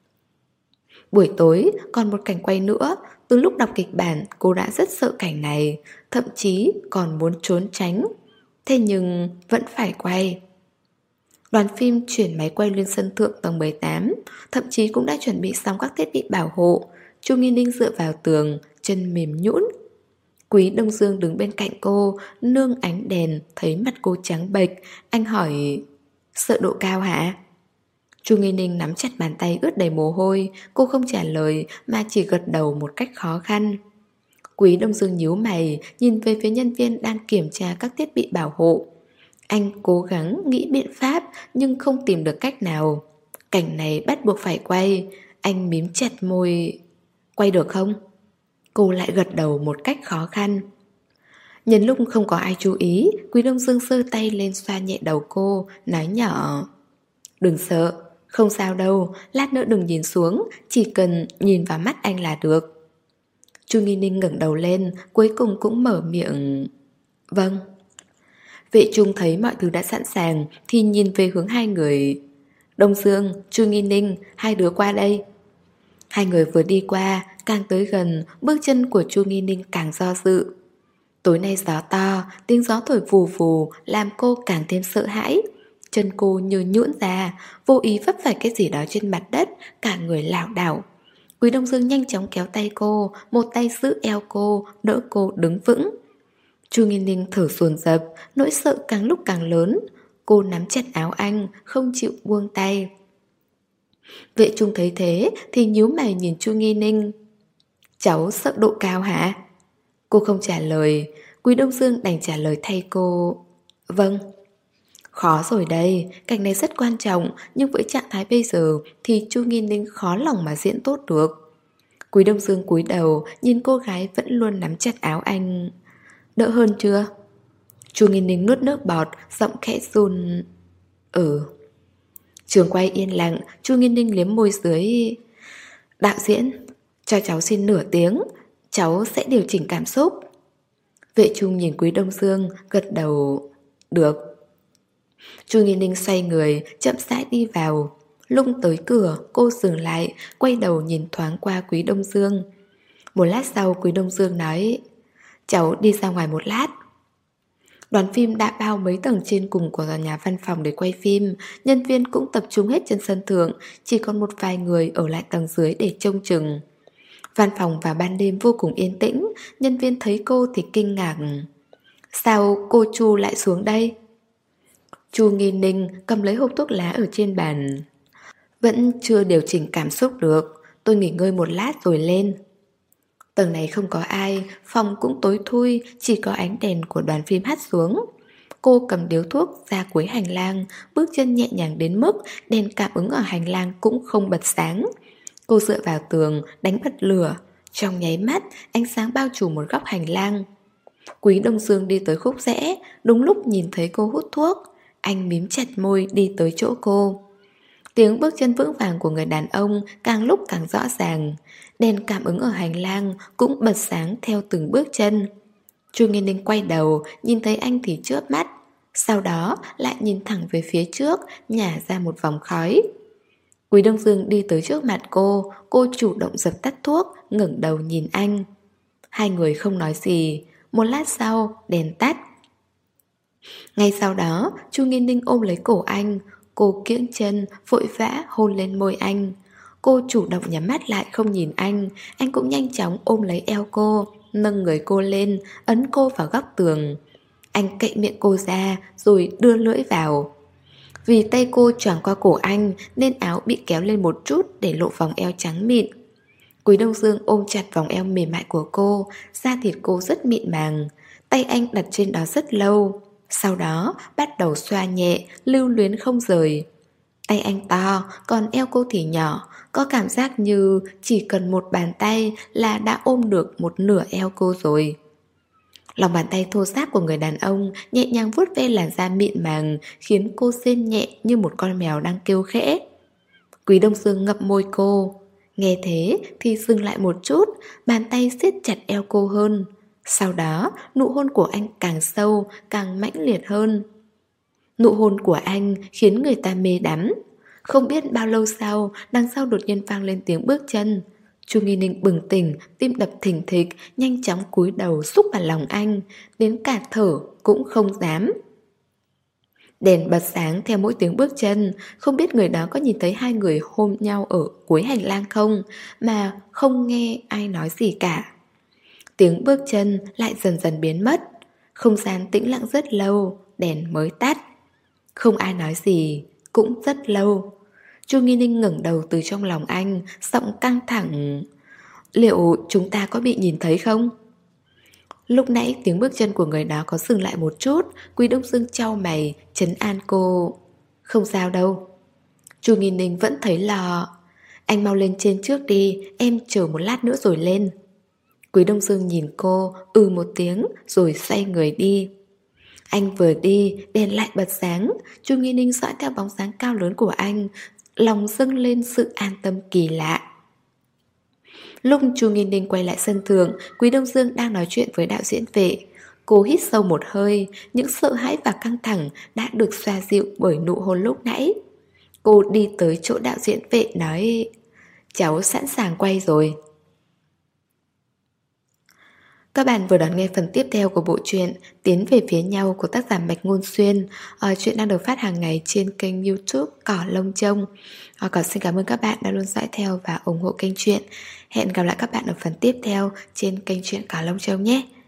Buổi tối còn một cảnh quay nữa. Từ lúc đọc kịch bản, cô đã rất sợ cảnh này, thậm chí còn muốn trốn tránh. Thế nhưng vẫn phải quay. Đoàn phim chuyển máy quay lên sân thượng tầng mười tám, thậm chí cũng đã chuẩn bị xong các thiết bị bảo hộ. Chu Nghi Ninh dựa vào tường, chân mềm nhũn. Quý Đông Dương đứng bên cạnh cô, nương ánh đèn, thấy mặt cô trắng bệch. Anh hỏi, sợ độ cao hả? Chu Nghi Ninh nắm chặt bàn tay ướt đầy mồ hôi. Cô không trả lời mà chỉ gật đầu một cách khó khăn. Quý Đông Dương nhíu mày, nhìn về phía nhân viên đang kiểm tra các thiết bị bảo hộ. Anh cố gắng nghĩ biện pháp nhưng không tìm được cách nào. Cảnh này bắt buộc phải quay. Anh mím chặt môi. Quay được không? Cô lại gật đầu một cách khó khăn. Nhân lúc không có ai chú ý, Quý Đông Dương giơ tay lên xoa nhẹ đầu cô, nói nhỏ. Đừng sợ, không sao đâu, lát nữa đừng nhìn xuống, chỉ cần nhìn vào mắt anh là được. Chu Nghi Ninh ngẩng đầu lên, cuối cùng cũng mở miệng. Vâng. Vệ Trung thấy mọi thứ đã sẵn sàng thì nhìn về hướng hai người. Đông Dương, Chu Nghi Ninh, hai đứa qua đây. Hai người vừa đi qua, càng tới gần, bước chân của Chu Nghi Ninh càng do dự. Tối nay gió to, tiếng gió thổi vù vù làm cô càng thêm sợ hãi. Chân cô như nhũn ra, vô ý vấp phải cái gì đó trên mặt đất, cả người lảo đảo. Quý Đông Dương nhanh chóng kéo tay cô, một tay giữ eo cô, đỡ cô đứng vững. Chu Nghi Ninh thở dồn dập, nỗi sợ càng lúc càng lớn. Cô nắm chặt áo anh, không chịu buông tay. Vệ Trung thấy thế thì nhíu mày nhìn Chu Nghi Ninh. Cháu sợ độ cao hả? Cô không trả lời. Quý Đông Dương đành trả lời thay cô. Vâng. Khó rồi đây, cảnh này rất quan trọng, nhưng với trạng thái bây giờ thì Chu Nghi Ninh khó lòng mà diễn tốt được. Quý Đông Dương cúi đầu nhìn cô gái vẫn luôn nắm chặt áo anh. Đỡ hơn chưa? Chu Nghi Ninh nuốt nước bọt, giọng khẽ run. Ừ. Trường quay yên lặng, Chu Nghi Ninh liếm môi dưới. Đạo diễn, cho cháu xin nửa tiếng, cháu sẽ điều chỉnh cảm xúc. Vệ Trung nhìn Quý Đông Dương, gật đầu. Được. Chu Nghi Ninh xoay người, chậm rãi đi vào. Lúc tới cửa, cô dừng lại, quay đầu nhìn thoáng qua Quý Đông Dương. Một lát sau, Quý Đông Dương nói, cháu đi ra ngoài một lát. Đoàn phim đã bao mấy tầng trên cùng của tòa nhà văn phòng để quay phim. Nhân viên cũng tập trung hết trên sân thượng, chỉ còn một vài người ở lại tầng dưới để trông chừng. Văn phòng vào ban đêm vô cùng yên tĩnh. Nhân viên thấy cô thì kinh ngạc. Sao cô Chu lại xuống đây? Chu Nghi Ninh cầm lấy hộp thuốc lá ở trên bàn. Vẫn chưa điều chỉnh cảm xúc được, tôi nghỉ ngơi một lát rồi lên. Tầng này không có ai, phòng cũng tối thui, chỉ có ánh đèn của đoàn phim hắt xuống. Cô cầm điếu thuốc ra cuối hành lang, bước chân nhẹ nhàng đến mức đèn cảm ứng ở hành lang cũng không bật sáng. Cô dựa vào tường, đánh bật lửa. Trong nháy mắt, ánh sáng bao trùm một góc hành lang. Quý Đông Dương đi tới khúc rẽ, đúng lúc nhìn thấy cô hút thuốc. Anh mím chặt môi đi tới chỗ cô. Tiếng bước chân vững vàng của người đàn ông càng lúc càng rõ ràng. Đèn cảm ứng ở hành lang cũng bật sáng theo từng bước chân. Chu Nghi Ninh quay đầu, nhìn thấy anh thì chớp mắt. Sau đó lại nhìn thẳng về phía trước, nhả ra một vòng khói. Quý Đông Dương đi tới trước mặt cô, cô chủ động dập tắt thuốc, ngẩng đầu nhìn anh. Hai người không nói gì. Một lát sau, đèn tắt. Ngay sau đó, Chu Nghi Ninh ôm lấy cổ anh. Cô kiễng chân, vội vã hôn lên môi anh. Cô chủ động nhắm mắt lại không nhìn anh. Anh cũng nhanh chóng ôm lấy eo cô, nâng người cô lên, ấn cô vào góc tường. Anh cậy miệng cô ra, rồi đưa lưỡi vào. Vì tay cô choàng qua cổ anh, nên áo bị kéo lên một chút để lộ vòng eo trắng mịn. Quý Đông Dương ôm chặt vòng eo mềm mại của cô, da thịt cô rất mịn màng. Tay anh đặt trên đó rất lâu. Sau đó bắt đầu xoa nhẹ, lưu luyến không rời. Tay anh to, còn eo cô thì nhỏ. Có cảm giác như chỉ cần một bàn tay là đã ôm được một nửa eo cô rồi. Lòng bàn tay thô ráp của người đàn ông nhẹ nhàng vuốt ve làn da mịn màng, khiến cô rên nhẹ như một con mèo đang kêu khẽ. Quý Đông Dương ngậm môi cô. Nghe thế thì dừng lại một chút, bàn tay siết chặt eo cô hơn. Sau đó, nụ hôn của anh càng sâu, càng mãnh liệt hơn. Nụ hôn của anh khiến người ta mê đắm. Không biết bao lâu sau, đằng sau đột nhiên vang lên tiếng bước chân. Chu Nghi Ninh bừng tỉnh, tim đập thình thịch, nhanh chóng cúi đầu xúc vào lòng anh, đến cả thở cũng không dám. Đèn bật sáng theo mỗi tiếng bước chân. Không biết người đó có nhìn thấy hai người hôn nhau ở cuối hành lang không, mà không nghe ai nói gì cả. Tiếng bước chân lại dần dần biến mất. Không gian tĩnh lặng rất lâu, đèn mới tắt. Không ai nói gì, cũng rất lâu. Chu Nghi Ninh ngẩng đầu từ trong lòng anh, giọng căng thẳng. Liệu chúng ta có bị nhìn thấy không? Lúc nãy tiếng bước chân của người đó có dừng lại một chút. Quý Đông Dương chau mày, trấn an cô. Không sao đâu. Chu Nghi Ninh vẫn thấy lo. Anh mau lên trên trước đi, em chờ một lát nữa rồi lên. Quý Đông Dương nhìn cô, ừ một tiếng, rồi xoay người đi. Anh vừa đi, đèn lại bật sáng. Chu Nghi Ninh dõi theo bóng dáng cao lớn của anh, lòng dâng lên sự an tâm kỳ lạ. Lúc Chu Nghi Ninh quay lại sân thượng, Quý Đông Dương đang nói chuyện với đạo diễn Vệ. Cô hít sâu một hơi, những sợ hãi và căng thẳng đã được xoa dịu bởi nụ hôn lúc nãy. Cô đi tới chỗ đạo diễn vệ nói: cháu sẵn sàng quay rồi. Các bạn vừa đón nghe phần tiếp theo của bộ truyện Tiến về phía nhau của tác giả Mạch Ngôn Xuyên. à, Chuyện đang được phát hàng ngày trên kênh YouTube Cỏ Lông Trông. à, Còn xin cảm ơn các bạn đã luôn dõi theo và ủng hộ kênh truyện. Hẹn gặp lại các bạn ở phần tiếp theo trên kênh truyện Cỏ Lông Trông nhé.